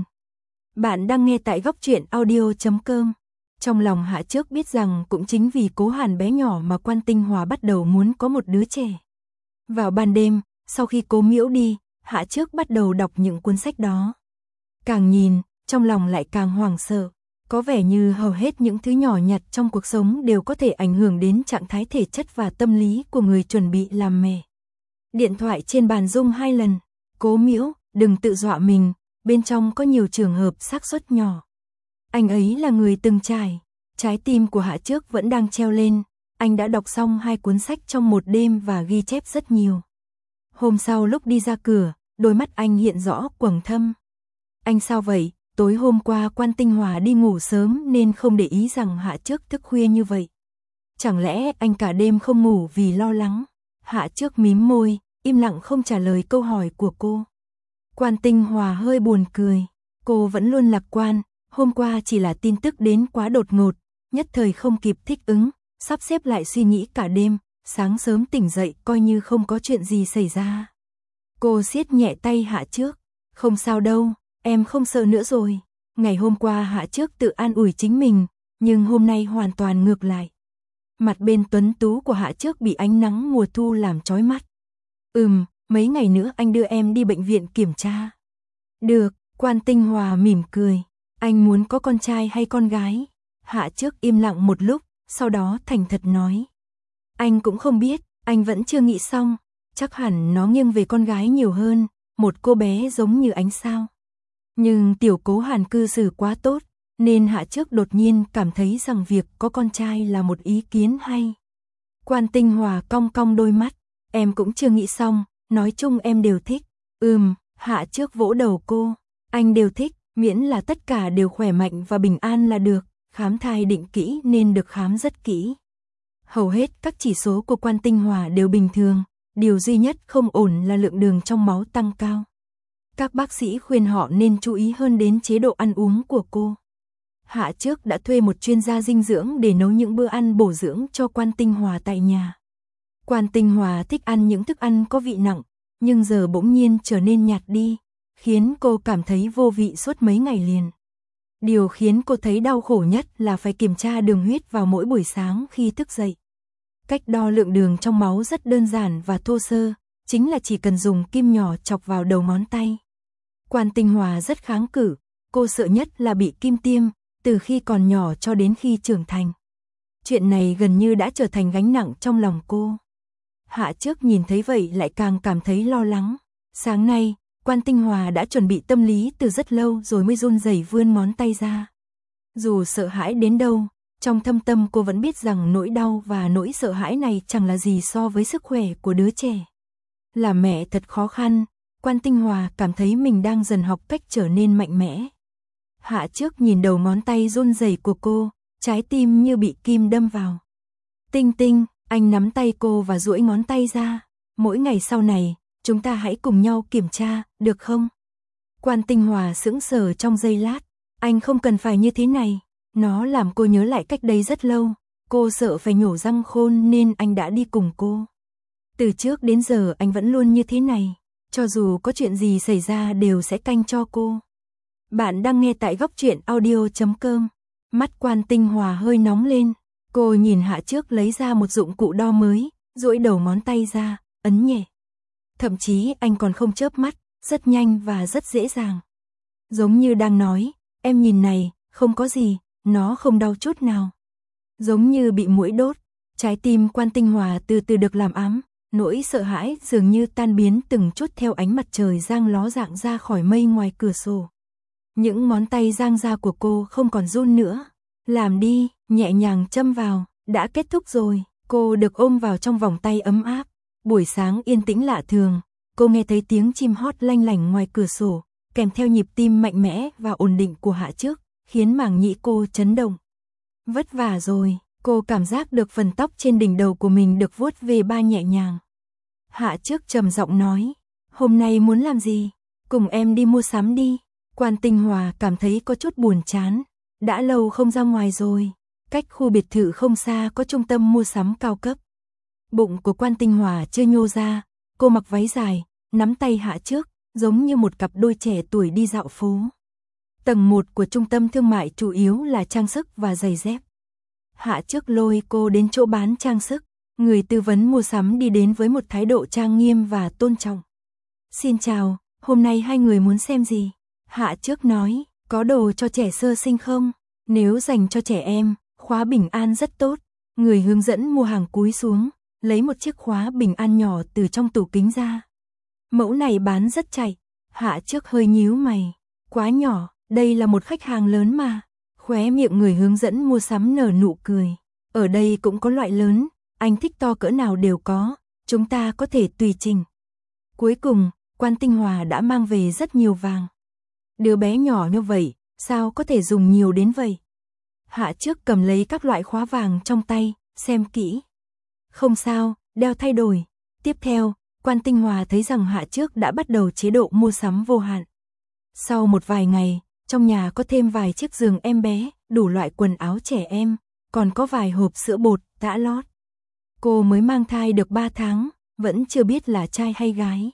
Bạn đang nghe tại Góc Truyện Audio.com. Trong lòng Hạ Trước biết rằng cũng chính vì Cố Hàn bé nhỏ mà Quan Tinh Hòa bắt đầu muốn có một đứa trẻ. Vào ban đêm, sau khi Cố Miễu đi, Hạ Trước bắt đầu đọc những cuốn sách đó. Càng nhìn, trong lòng lại càng hoảng sợ. Có vẻ như hầu hết những thứ nhỏ nhặt trong cuộc sống đều có thể ảnh hưởng đến trạng thái thể chất và tâm lý của người chuẩn bị làm mẹ. Điện thoại trên bàn rung 2 lần. Cố Miễu, đừng tự dọa mình, bên trong có nhiều trường hợp xác suất nhỏ. Anh ấy là người từng trải. Trái tim của Hạ Trước vẫn đang treo lên. Anh đã đọc xong 2 cuốn sách trong một đêm và ghi chép rất nhiều. Hôm sau lúc đi ra cửa, đôi mắt anh hiện rõ quầng thâm. Anh sao vậy? Tối hôm qua Quan Tinh Hòa đi ngủ sớm nên không để ý rằng Hạ Trước thức khuya như vậy. Chẳng lẽ anh cả đêm không ngủ vì lo lắng? Hạ Trước mím môi, im lặng không trả lời câu hỏi của cô. Quan Tinh Hòa hơi buồn cười. Cô vẫn luôn lạc quan, hôm qua chỉ là tin tức đến quá đột ngột, nhất thời không kịp thích ứng, sắp xếp lại suy nghĩ cả đêm, sáng sớm tỉnh dậy coi như không có chuyện gì xảy ra. Cô siết nhẹ tay Hạ Trước. Không sao đâu, em không sợ nữa rồi. Ngày hôm qua Hạ Trước tự an ủi chính mình, nhưng hôm nay hoàn toàn ngược lại. Mặt bên tuấn tú của Hạ Trước bị ánh nắng mùa thu làm chói mắt. Mấy ngày nữa anh đưa em đi bệnh viện kiểm tra. Được, Quan Tinh Hòa mỉm cười. Anh muốn có con trai hay con gái? Hạ Trước im lặng một lúc, sau đó thành thật nói. Anh cũng không biết, anh vẫn chưa nghĩ xong. Chắc hẳn nó nghiêng về con gái nhiều hơn, một cô bé giống như ánh sao. Nhưng tiểu Cố Hàn cư xử quá tốt, nên Hạ Trước đột nhiên cảm thấy rằng việc có con trai là một ý kiến hay. Quan Tinh Hòa cong cong đôi mắt. Em cũng chưa nghĩ xong, nói chung em đều thích. Hạ Trước vỗ đầu cô. Anh đều thích, miễn là tất cả đều khỏe mạnh và bình an là được. Khám thai định kỹ nên được khám rất kỹ. Hầu hết các chỉ số của Quan Tinh Hòa đều bình thường, điều duy nhất không ổn là lượng đường trong máu tăng cao. Các bác sĩ khuyên họ nên chú ý hơn đến chế độ ăn uống của cô. Hạ Trước đã thuê một chuyên gia dinh dưỡng để nấu những bữa ăn bổ dưỡng cho Quan Tinh Hòa tại nhà. Quan Tinh Hòa thích ăn những thức ăn có vị nặng, nhưng giờ bỗng nhiên trở nên nhạt đi, khiến cô cảm thấy vô vị suốt mấy ngày liền. Điều khiến cô thấy đau khổ nhất là phải kiểm tra đường huyết vào mỗi buổi sáng khi thức dậy. Cách đo lượng đường trong máu rất đơn giản và thô sơ, chính là chỉ cần dùng kim nhỏ chọc vào đầu ngón tay. Quan Tinh Hòa rất kháng cự, cô sợ nhất là bị kim tiêm, từ khi còn nhỏ cho đến khi trưởng thành. Chuyện này gần như đã trở thành gánh nặng trong lòng cô. Hạ Trước nhìn thấy vậy lại càng cảm thấy lo lắng. Sáng nay, Quan Tinh Hòa đã chuẩn bị tâm lý từ rất lâu rồi mới run rẩy vươn ngón tay ra. Dù sợ hãi đến đâu, trong thâm tâm cô vẫn biết rằng nỗi đau và nỗi sợ hãi này chẳng là gì so với sức khỏe của đứa trẻ. Làm mẹ thật khó khăn, Quan Tinh Hòa cảm thấy mình đang dần học cách trở nên mạnh mẽ. Hạ Trước nhìn đầu ngón tay run rẩy của cô, trái tim như bị kim đâm vào. Tinh Tinh, anh nắm tay cô và duỗi ngón tay ra. Mỗi ngày sau này, chúng ta hãy cùng nhau kiểm tra, được không? Quan Tinh Hòa sững sờ trong giây lát. Anh không cần phải như thế này. Nó làm cô nhớ lại cách đây rất lâu. Cô sợ phải nhổ răng khôn nên anh đã đi cùng cô. Từ trước đến giờ anh vẫn luôn như thế này. Cho dù có chuyện gì xảy ra đều sẽ canh cho cô. Bạn đang nghe tại Góc Truyện Audio.com. Mắt Quan Tinh Hòa hơi nóng lên. Cô nhìn Hạ Trước lấy ra một dụng cụ đo mới, duỗi đầu ngón tay ra, ấn nhẹ. Thậm chí anh còn không chớp mắt, rất nhanh và rất dễ dàng. Giống như đang nói, em nhìn này, không có gì, nó không đau chút nào. Giống như bị muỗi đốt, trái tim Quan Tinh Hòa từ từ được làm ấm, nỗi sợ hãi dường như tan biến từng chút theo ánh mặt trời giang ló dạng ra khỏi mây ngoài cửa sổ. Những ngón tay giang ra của cô không còn run nữa. Làm đi, nhẹ nhàng châm vào, đã kết thúc rồi. Cô được ôm vào trong vòng tay ấm áp. Buổi sáng yên tĩnh lạ thường, cô nghe thấy tiếng chim hót lanh lảnh ngoài cửa sổ, kèm theo nhịp tim mạnh mẽ và ổn định của Hạ Trước, khiến màng nhĩ cô chấn động. Vất vả rồi, cô cảm giác được phần tóc trên đỉnh đầu của mình được vuốt về ba nhẹ nhàng. Hạ Trước trầm giọng nói, hôm nay muốn làm gì? Cùng em đi mua sắm đi. Quan Tinh Hòa cảm thấy có chút buồn chán. Đã lâu không ra ngoài rồi. Cách khu biệt thự không xa có trung tâm mua sắm cao cấp. Bụng của Quan Tinh Hòa chưa nhô ra. Cô mặc váy dài, nắm tay Hạ Trước, giống như một cặp đôi trẻ tuổi đi dạo phố. Tầng 1 của trung tâm thương mại chủ yếu là trang sức và giày dép. Hạ Trước lôi cô đến chỗ bán trang sức. Người tư vấn mua sắm đi đến với một thái độ trang nghiêm và tôn trọng. Xin chào, hôm nay hai người muốn xem gì? Hạ Trước nói, có đồ cho trẻ sơ sinh không? Nếu dành cho trẻ em, khóa bình an rất tốt. Người hướng dẫn mua hàng cúi xuống, lấy một chiếc khóa bình an nhỏ từ trong tủ kính ra. Mẫu này bán rất chạy. Hạ Trước hơi nhíu mày. Quá nhỏ, đây là một khách hàng lớn mà. Khóe miệng người hướng dẫn mua sắm nở nụ cười. Ở đây cũng có loại lớn, anh thích to cỡ nào đều có, chúng ta có thể tùy chỉnh. Cuối cùng, Quan Tinh Hòa đã mang về rất nhiều vàng. Đứa bé nhỏ như vậy, sao có thể dùng nhiều đến vậy? Hạ Trước cầm lấy các loại khóa vàng trong tay, xem kỹ. Không sao, đeo thay đổi. Tiếp theo, Quan Tinh Hòa thấy rằng Hạ Trước đã bắt đầu chế độ mua sắm vô hạn. Sau một vài ngày, trong nhà có thêm vài chiếc giường em bé, đủ loại quần áo trẻ em, còn có vài hộp sữa bột, tã lót. Cô mới mang thai được 3 tháng, vẫn chưa biết là trai hay gái.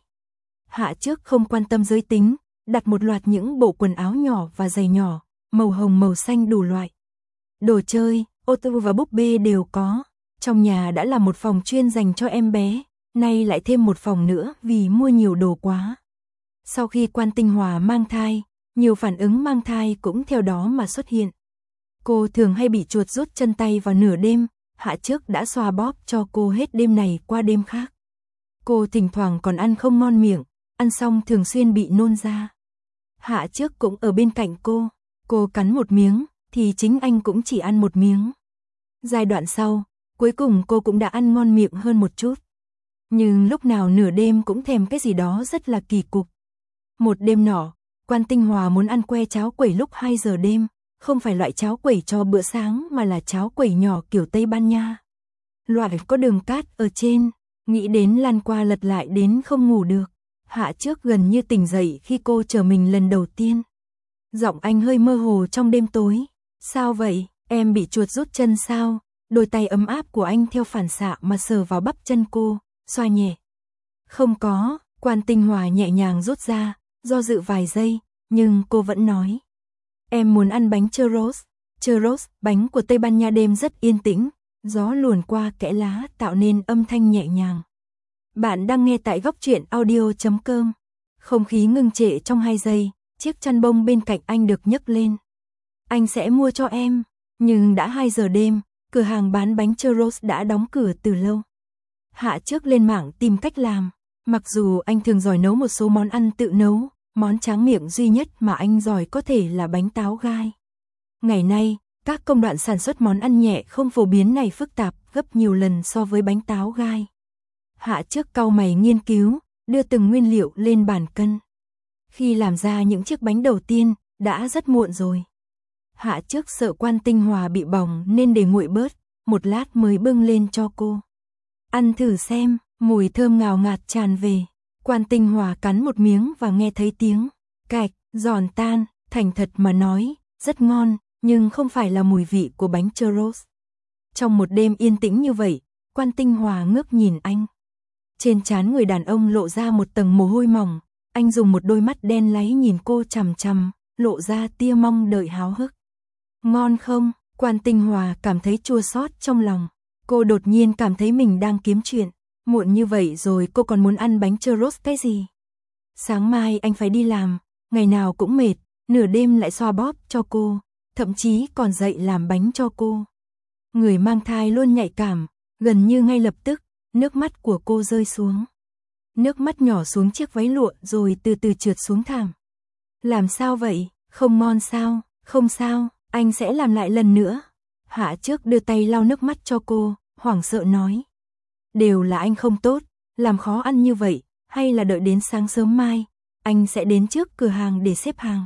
Hạ Trước không quan tâm giới tính, đặt một loạt những bộ quần áo nhỏ và giày nhỏ, màu hồng màu xanh đủ loại. Đồ chơi, ô tô và búp bê đều có. Trong nhà đã là một phòng chuyên dành cho em bé, nay lại thêm một phòng nữa vì mua nhiều đồ quá. Sau khi Quan Tinh Hòa mang thai, nhiều phản ứng mang thai cũng theo đó mà xuất hiện. Cô thường hay bị chuột rút chân tay vào nửa đêm, Hạ Trước đã xoa bóp cho cô hết đêm này qua đêm khác. Cô thỉnh thoảng còn ăn không ngon miệng, ăn xong thường xuyên bị nôn ra. Hạ Trước cũng ở bên cạnh cô cắn một miếng, thì chính anh cũng chỉ ăn một miếng. Giai đoạn sau, cuối cùng cô cũng đã ăn ngon miệng hơn một chút. Nhưng lúc nào nửa đêm cũng thèm cái gì đó rất là kỳ cục. Một đêm nọ, Quan Tinh Hòa muốn ăn que cháo quẩy lúc 2 giờ đêm, không phải loại cháo quẩy cho bữa sáng mà là cháo quẩy nhỏ kiểu Tây Ban Nha. Loại có đường cát ở trên, nghĩ đến lăn qua lật lại đến không ngủ được. Hạ Trước gần như tỉnh dậy khi cô chờ mình lần đầu tiên. Giọng anh hơi mơ hồ trong đêm tối. Sao vậy, em bị chuột rút chân sao? Đôi tay ấm áp của anh theo phản xạ mà sờ vào bắp chân cô, xoa nhẹ. Không có, Quan Tinh Hòa nhẹ nhàng rút ra, do dự vài giây, nhưng cô vẫn nói. Em muốn ăn bánh churros. Churros, bánh của Tây Ban Nha đêm rất yên tĩnh, gió luồn qua kẽ lá tạo nên âm thanh nhẹ nhàng. Bạn đang nghe tại Góc Truyện Audio.com. Không khí ngưng trệ trong 2 giây, chiếc chăn bông bên cạnh anh được nhấc lên. Anh sẽ mua cho em, nhưng đã 2 giờ đêm, cửa hàng bán bánh churros đã đóng cửa từ lâu. Hạ trước lên mạng tìm cách làm. Mặc dù anh thường giỏi nấu một số món ăn tự nấu, món tráng miệng duy nhất mà anh giỏi có thể là bánh táo gai. Ngày nay, các công đoạn sản xuất món ăn nhẹ không phổ biến này phức tạp gấp nhiều lần so với bánh táo gai. Hạ trước cau mày nghiên cứu, đưa từng nguyên liệu lên bàn cân. Khi làm ra những chiếc bánh đầu tiên, đã rất muộn rồi. Hạ trước sợ Quan Tinh Hòa bị bỏng nên để nguội bớt, một lát mới bưng lên cho cô. Ăn thử xem, mùi thơm ngào ngạt tràn về. Quan Tinh Hòa cắn một miếng và nghe thấy tiếng cạch, giòn tan, thành thật mà nói, rất ngon, nhưng không phải là mùi vị của bánh churros. Trong một đêm yên tĩnh như vậy, Quan Tinh Hòa ngước nhìn anh. Trên trán người đàn ông lộ ra một tầng mồ hôi mỏng, anh dùng một đôi mắt đen láy nhìn cô chằm chằm, lộ ra tia mong đợi háo hức. Ngon không? Quan Tinh Hòa cảm thấy chua xót trong lòng. Cô đột nhiên cảm thấy mình đang kiếm chuyện. Muộn như vậy rồi cô còn muốn ăn bánh churros cái gì? Sáng mai anh phải đi làm, ngày nào cũng mệt, nửa đêm lại xoa bóp cho cô, thậm chí còn dậy làm bánh cho cô. Người mang thai luôn nhạy cảm, gần như ngay lập tức, nước mắt của cô rơi xuống. Nước mắt nhỏ xuống chiếc váy lụa rồi từ từ trượt xuống thảm. Làm sao vậy? Không ngon sao? Không sao, anh sẽ làm lại lần nữa. Hạ trước đưa tay lau nước mắt cho cô, hoảng sợ nói. Đều là anh không tốt, làm khó ăn như vậy, hay là đợi đến sáng sớm mai, anh sẽ đến trước cửa hàng để xếp hàng.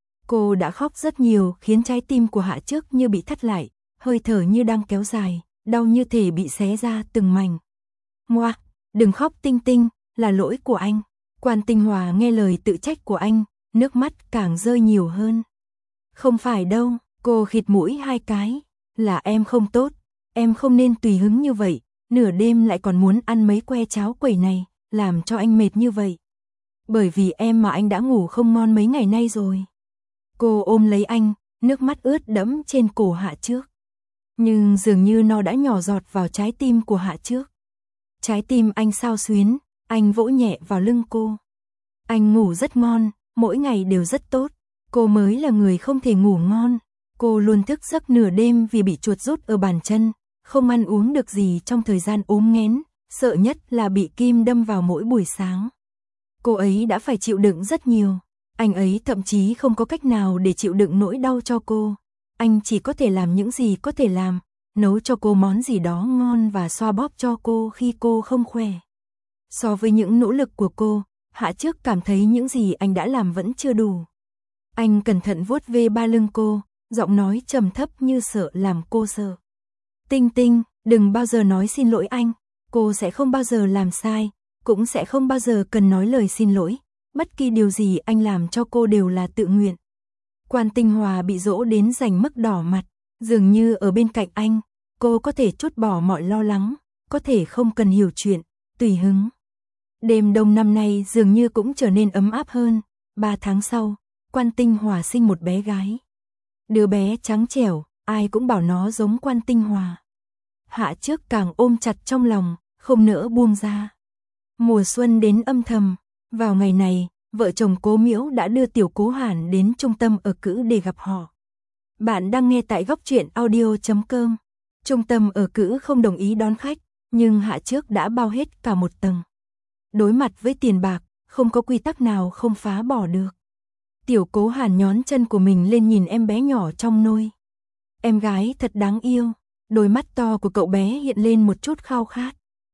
Cô đã khóc rất nhiều khiến trái tim của Hạ trước như bị thắt lại, hơi thở như đang kéo dài, đau như thể bị xé ra từng mảnh. Ngoa, đừng khóc Tinh Tinh, là lỗi của anh. Quan Tinh Hòa nghe lời tự trách của anh, nước mắt càng rơi nhiều hơn. Không phải đâu, cô khịt mũi hai cái, là em không tốt, em không nên tùy hứng như vậy, nửa đêm lại còn muốn ăn mấy que cháo quẩy này, làm cho anh mệt như vậy. Bởi vì em mà anh đã ngủ không ngon mấy ngày nay rồi. Cô ôm lấy anh, nước mắt ướt đẫm trên cổ Hạ trước. Nhưng dường như nó đã nhỏ giọt vào trái tim của Hạ trước. Trái tim anh xao xuyến, anh vỗ nhẹ vào lưng cô. Anh ngủ rất ngon, mỗi ngày đều rất tốt. Cô mới là người không thể ngủ ngon. Cô luôn thức giấc nửa đêm vì bị chuột rút ở bàn chân, không ăn uống được gì trong thời gian ốm nghén, sợ nhất là bị kim đâm vào mỗi buổi sáng. Cô ấy đã phải chịu đựng rất nhiều. Anh ấy thậm chí không có cách nào để chịu đựng nỗi đau cho cô. Anh chỉ có thể làm những gì có thể làm, nấu cho cô món gì đó ngon và xoa bóp cho cô khi cô không khỏe. So với những nỗ lực của cô, Hạ trước cảm thấy những gì anh đã làm vẫn chưa đủ. Anh cẩn thận vuốt ve ba lưng cô, giọng nói trầm thấp như sợ làm cô sợ. Tinh Tinh, đừng bao giờ nói xin lỗi anh, cô sẽ không bao giờ làm sai, cũng sẽ không bao giờ cần nói lời xin lỗi, bất kỳ điều gì anh làm cho cô đều là tự nguyện. Quan Tinh Hòa bị dỗ đến rành mức đỏ mặt, dường như ở bên cạnh anh, cô có thể trút bỏ mọi lo lắng, có thể không cần hiểu chuyện, tùy hứng. Đêm đông năm nay dường như cũng trở nên ấm áp hơn, 3 tháng sau, Quan Tinh Hòa sinh một bé gái. Đứa bé trắng trẻo, ai cũng bảo nó giống Quan Tinh Hòa. Hạ trước càng ôm chặt trong lòng, không nỡ buông ra. Mùa xuân đến âm thầm, vào ngày này, vợ chồng Cố Miễu đã đưa tiểu Cố Hàn đến trung tâm ở Cữ để gặp họ. Bạn đang nghe tại góc truyện audio.com. Trung tâm ở Cữ không đồng ý đón khách, nhưng Hạ trước đã bao hết cả một tầng. Đối mặt với tiền bạc, không có quy tắc nào không phá bỏ được. Tiểu Cố Hàn nhón chân của mình lên nhìn em bé nhỏ trong nôi. Em gái thật đáng yêu, đôi mắt to của cậu bé hiện lên một chút khao khát.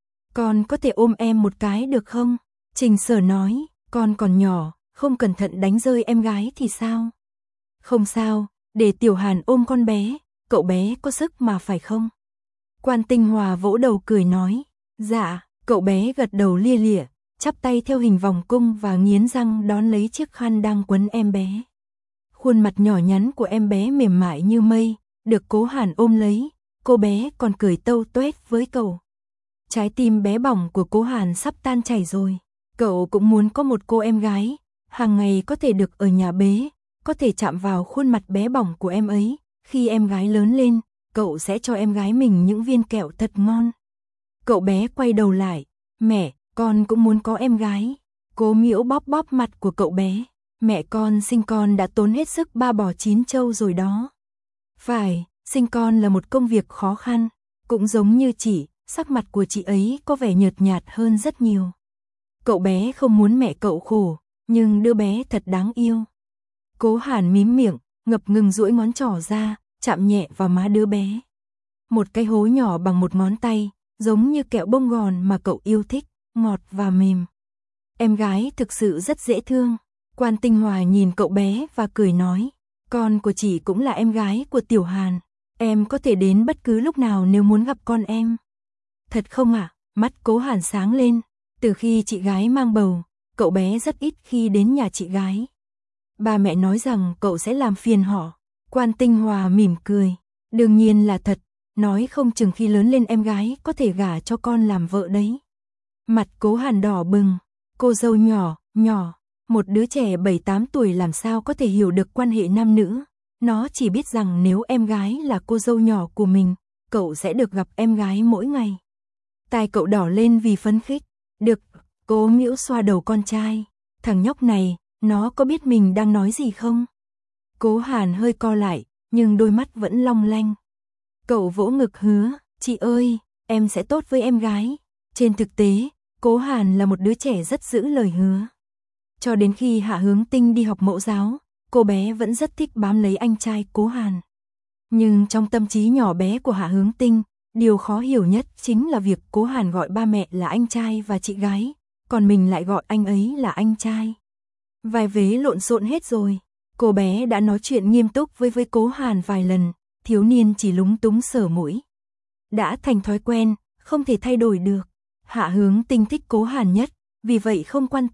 Con có thể ôm em một cái được không? Trình Sở nói, con còn nhỏ, không cẩn thận đánh rơi em gái thì sao? Không sao, để Tiểu Hàn ôm con bé, cậu bé có sức mà phải không? Quan Tinh Hòa vỗ đầu cười nói, dạ, cậu bé gật đầu lia lịa, chắp tay theo hình vòng cung và nghiến răng đón lấy chiếc khăn đang quấn em bé. Khuôn mặt nhỏ nhắn của em bé mềm mại như mây, được Cố Hàn ôm lấy, cô bé còn cười tâu tuét với cậu. Trái tim bé bỏng của Cố Hàn sắp tan chảy rồi, cậu cũng muốn có một cô em gái, hàng ngày có thể được ở nhà bế, có thể chạm vào khuôn mặt bé bỏng của em ấy, khi em gái lớn lên, cậu sẽ cho em gái mình những viên kẹo thật ngon. Cậu bé quay đầu lại, mẹ, con cũng muốn có em gái. Cố Miễu bóp bóp mặt của cậu bé, mẹ con sinh con đã tốn hết sức ba bò chín trâu rồi đó. Phải, sinh con là một công việc khó khăn, cũng giống như chị, sắc mặt của chị ấy có vẻ nhợt nhạt hơn rất nhiều. Cậu bé không muốn mẹ cậu khổ, nhưng đứa bé thật đáng yêu. Cố Hàn mím miệng, ngập ngừng duỗi ngón trỏ ra, chạm nhẹ vào má đứa bé. Một cái hố nhỏ bằng một ngón tay, giống như kẹo bông gòn mà cậu yêu thích, ngọt và mềm. Em gái thực sự rất dễ thương. Quan Tinh Hòa nhìn cậu bé và cười nói, con của chị cũng là em gái của Tiểu Hàn. Em có thể đến bất cứ lúc nào nếu muốn gặp con em. Thật không ạ? Mắt Cố Hàn sáng lên. Từ khi chị gái mang bầu, cậu bé rất ít khi đến nhà chị gái. Ba mẹ nói rằng cậu sẽ làm phiền họ. Quan Tinh Hòa mỉm cười. Đương nhiên là thật, nói không chừng khi lớn lên em gái có thể gả cho con làm vợ đấy. Mặt Cố Hàn đỏ bừng. Cô dâu nhỏ, một đứa trẻ 7-8 tuổi làm sao có thể hiểu được quan hệ nam nữ. Nó chỉ biết rằng nếu em gái là cô dâu nhỏ của mình, cậu sẽ được gặp em gái mỗi ngày. Tai cậu đỏ lên vì phấn khích. Được, Cố Mĩu xoa đầu con trai. Thằng nhóc này, nó có biết mình đang nói gì không? Cố Hàn hơi co lại, nhưng đôi mắt vẫn long lanh. Cậu vỗ ngực hứa, chị ơi, em sẽ tốt với em gái. Trên thực tế, Cố Hàn là một đứa trẻ rất giữ lời hứa. Cho đến khi Hạ Hướng Tinh đi học mẫu giáo, cô bé vẫn rất thích bám lấy anh trai Cố Hàn. Nhưng trong tâm trí nhỏ bé của Hạ Hướng Tinh, điều khó hiểu nhất chính là việc Cố Hàn gọi ba mẹ là anh trai và chị gái, còn mình lại gọi anh ấy là anh trai. Vài vế lộn xộn hết rồi. Cô bé đã nói chuyện nghiêm túc với Cố Hàn vài lần, thiếu niên chỉ lúng túng sờ mũi. Đã thành thói quen, không thể thay đổi được. Hạ Hướng Tinh thích Cố Hàn nhất, vì vậy không quan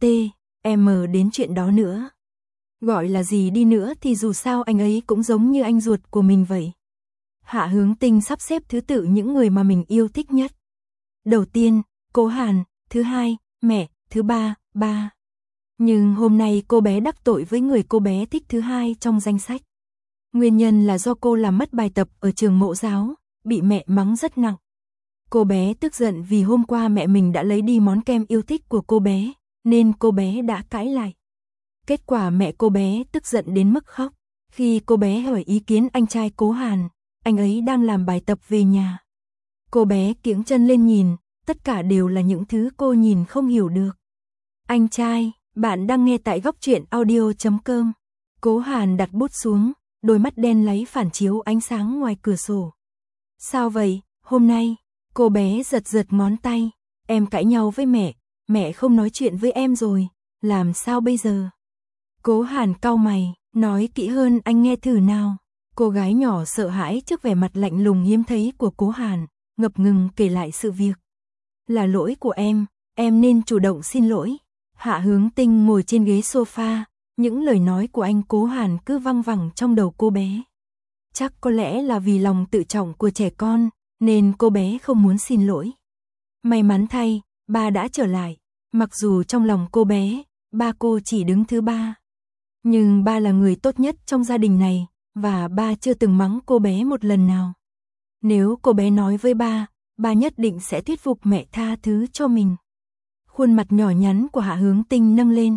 đến chuyện đó nữa. Gọi là gì đi nữa thì dù sao anh ấy cũng giống như anh ruột của mình vậy. Hạ Hướng Tinh sắp xếp thứ tự những người mà mình yêu thích nhất. Đầu tiên, Cố Hàn, thứ hai, mẹ, thứ ba, ba. Nhưng hôm nay cô bé đắc tội với người cô bé thích thứ hai trong danh sách. Nguyên nhân là do cô làm mất bài tập ở trường mẫu giáo, bị mẹ mắng rất nặng. Cô bé tức giận vì hôm qua mẹ mình đã lấy đi món kem yêu thích của cô bé, nên cô bé đã cãi lại. Kết quả mẹ cô bé tức giận đến mức khóc. Khi cô bé hỏi ý kiến anh trai Cố Hàn, anh ấy đang làm bài tập về nhà. Cô bé kiễng chân lên nhìn, tất cả đều là những thứ cô nhìn không hiểu được. Anh trai, bạn đang nghe tại góc truyện audio.com. Cố Hàn đặt bút xuống, đôi mắt đen láy phản chiếu ánh sáng ngoài cửa sổ. Sao vậy, hôm nay? Cô bé giật ngón tay. Em cãi nhau với mẹ không nói chuyện với em rồi, làm sao bây giờ? Cố Hàn cau mày, nói kỹ hơn anh nghe thử nào. Cô gái nhỏ sợ hãi trước vẻ mặt lạnh lùng hiếm thấy của Cố Hàn, ngập ngừng kể lại sự việc. Là lỗi của em nên chủ động xin lỗi. Hạ Hướng Tinh ngồi trên ghế sofa, những lời nói của anh Cố Hàn cứ văng vẳng trong đầu cô bé. Chắc có lẽ là vì lòng tự trọng của trẻ con, nên cô bé không muốn xin lỗi. May mắn thay, ba đã trở lại. Mặc dù trong lòng cô bé, ba cô chỉ đứng thứ ba. Nhưng ba là người tốt nhất trong gia đình này, và ba chưa từng mắng cô bé một lần nào. Nếu cô bé nói với ba nhất định sẽ thuyết phục mẹ tha thứ cho mình. Khuôn mặt nhỏ nhắn của Hạ Hướng Tinh nâng lên.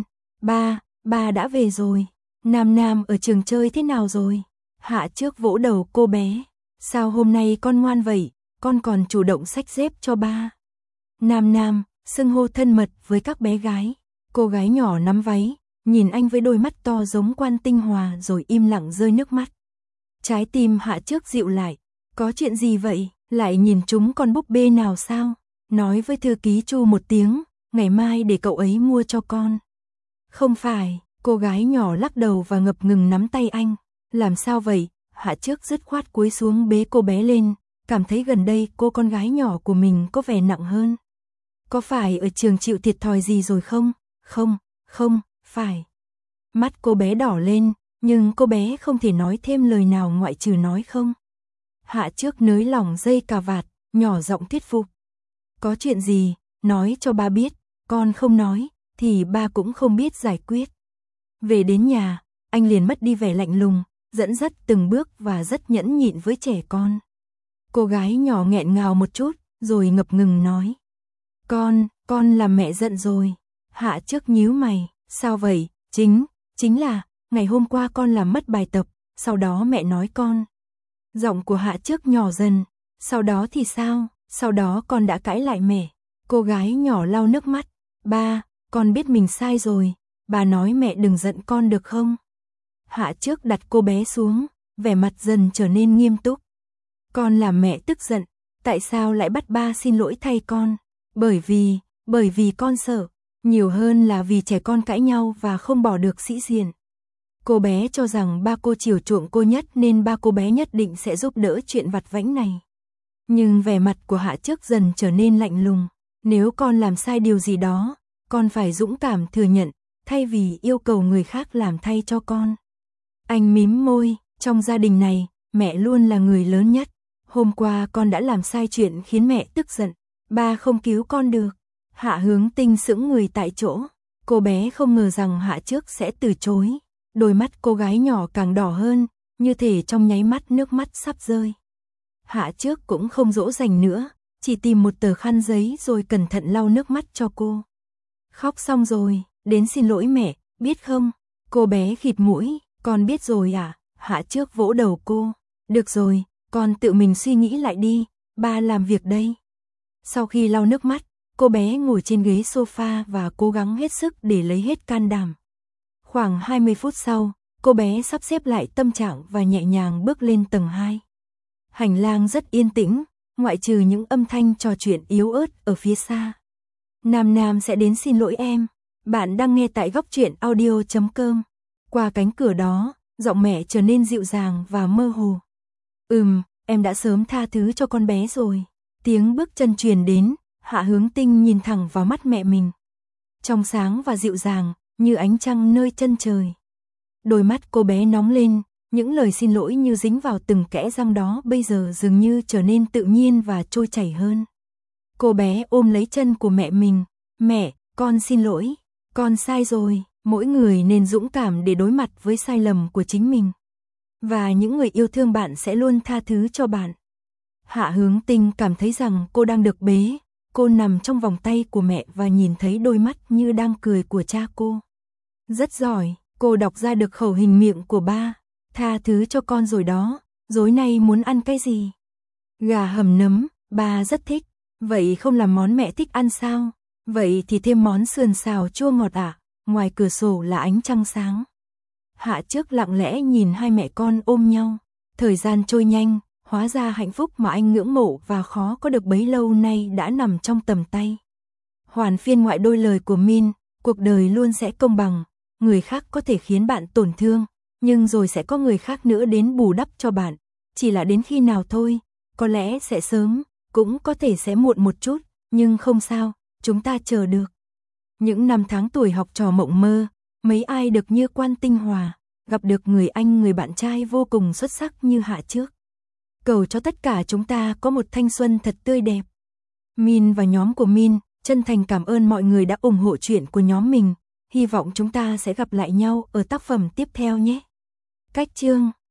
Ba đã về rồi. Nam ở trường chơi thế nào rồi? Hạ trước vỗ đầu cô bé. Sao hôm nay con ngoan vậy, con còn chủ động xách dép cho ba. Nam, xưng hô thân mật với các bé gái. Cô gái nhỏ nắm váy, nhìn anh với đôi mắt to giống Quan Tinh Hòa rồi im lặng rơi nước mắt. Trái tim Hạ trước dịu lại. Có chuyện gì vậy, lại nhìn chúng con búp bê nào sao? Nói với thư ký Chu một tiếng, ngày mai để cậu ấy mua cho con. Không phải, cô gái nhỏ lắc đầu và ngập ngừng nắm tay anh. Làm sao vậy? Hạ trước dứt khoát cúi xuống bế cô bé lên, cảm thấy gần đây cô con gái nhỏ của mình có vẻ nặng hơn. Có phải ở trường chịu thiệt thòi gì rồi không? Không, phải. Mắt cô bé đỏ lên, nhưng cô bé không thể nói thêm lời nào ngoại trừ nói không. Hạ trước nới lỏng dây cà vạt, nhỏ giọng thuyết phục. Có chuyện gì, nói cho ba biết, con không nói, thì ba cũng không biết giải quyết. Về đến nhà, anh liền mất đi vẻ lạnh lùng, dẫn dắt từng bước và rất nhẫn nhịn với trẻ con. Cô gái nhỏ nghẹn ngào một chút, rồi ngập ngừng nói. Con làm mẹ giận rồi. Hạ trước nhíu mày, sao vậy? Chính là, ngày hôm qua con làm mất bài tập, sau đó mẹ nói con. Giọng của Hạ trước nhỏ dần, sau đó thì sao? Sau đó con đã cãi lại mẹ. Cô gái nhỏ lau nước mắt. Ba, con biết mình sai rồi. Bà nói mẹ đừng giận con được không? Hạ Trước đặt cô bé xuống, vẻ mặt dần trở nên nghiêm túc. Con làm mẹ tức giận, tại sao lại bắt ba xin lỗi thay con? Bởi vì con sợ, nhiều hơn là vì trẻ con cãi nhau và không bỏ được sĩ diện. Cô bé cho rằng ba cô chiều chuộng cô nhất nên ba cô bé nhất định sẽ giúp đỡ chuyện vặt vãnh này. Nhưng vẻ mặt của Hạ Trước dần trở nên lạnh lùng. Nếu con làm sai điều gì đó, con phải dũng cảm thừa nhận, thay vì yêu cầu người khác làm thay cho con. Anh mím môi, trong gia đình này, mẹ luôn là người lớn nhất. Hôm qua con đã làm sai chuyện khiến mẹ tức giận. Ba không cứu con được. Hạ Hướng Tinh sững người tại chỗ. Cô bé không ngờ rằng Hạ Trước sẽ từ chối. Đôi mắt cô gái nhỏ càng đỏ hơn, như thể trong nháy mắt nước mắt sắp rơi. Hạ Trước cũng không dỗ dành nữa, chỉ tìm một tờ khăn giấy rồi cẩn thận lau nước mắt cho cô. Khóc xong rồi, đến xin lỗi mẹ, biết không? Cô bé khịt mũi, con biết rồi à? Hạ Trước vỗ đầu cô. Được rồi, con tự mình suy nghĩ lại đi, ba làm việc đây. Sau khi lau nước mắt, cô bé ngồi trên ghế sofa và cố gắng hết sức để lấy hết can đảm. Khoảng 20 phút sau, cô bé sắp xếp lại tâm trạng và nhẹ nhàng bước lên tầng 2. Hành lang rất yên tĩnh, ngoại trừ những âm thanh trò chuyện yếu ớt ở phía xa. Nam Nam sẽ đến xin lỗi em. Bạn đang nghe tại góc truyện audio.com. Qua cánh cửa đó, giọng mẹ trở nên dịu dàng và mơ hồ. Em đã sớm tha thứ cho con bé rồi. Tiếng bước chân truyền đến, Hạ Hướng Tinh nhìn thẳng vào mắt mẹ mình. Trong sáng và dịu dàng, như ánh trăng nơi chân trời. Đôi mắt cô bé nóng lên, những lời xin lỗi như dính vào từng kẽ răng đó bây giờ dường như trở nên tự nhiên và trôi chảy hơn. Cô bé ôm lấy chân của mẹ mình. Mẹ, con xin lỗi, con sai rồi. Mỗi người nên dũng cảm để đối mặt với sai lầm của chính mình. Và những người yêu thương bạn sẽ luôn tha thứ cho bạn. Hạ Hướng Tinh cảm thấy rằng cô đang được bế. Cô nằm trong vòng tay của mẹ và nhìn thấy đôi mắt như đang cười của cha cô. Rất giỏi, cô đọc ra được khẩu hình miệng của ba. Tha thứ cho con rồi đó, tối nay muốn ăn cái gì? Gà hầm nấm, ba rất thích. Vậy không làm món mẹ thích ăn sao? Vậy thì thêm món sườn xào chua ngọt ạ. Ngoài cửa sổ là ánh trăng sáng. Hạ Trước lặng lẽ nhìn hai mẹ con ôm nhau. Thời gian trôi nhanh, hóa ra hạnh phúc mà anh ngưỡng mộ và khó có được bấy lâu nay đã nằm trong tầm tay. Hoàn phiên ngoại đôi lời của Min, cuộc đời luôn sẽ công bằng. Người khác có thể khiến bạn tổn thương, nhưng rồi sẽ có người khác nữa đến bù đắp cho bạn. Chỉ là đến khi nào thôi, có lẽ sẽ sớm, cũng có thể sẽ muộn một chút, nhưng không sao, chúng ta chờ được. Những năm tháng tuổi học trò mộng mơ, mấy ai được như Quan Tinh Hòa, gặp được người anh người bạn trai vô cùng xuất sắc như Hạ Trước. Cầu cho tất cả chúng ta có một thanh xuân thật tươi đẹp. Min và nhóm của Min, chân thành cảm ơn mọi người đã ủng hộ chuyện của nhóm mình. Hy vọng chúng ta sẽ gặp lại nhau ở tác phẩm tiếp theo nhé. Cách chương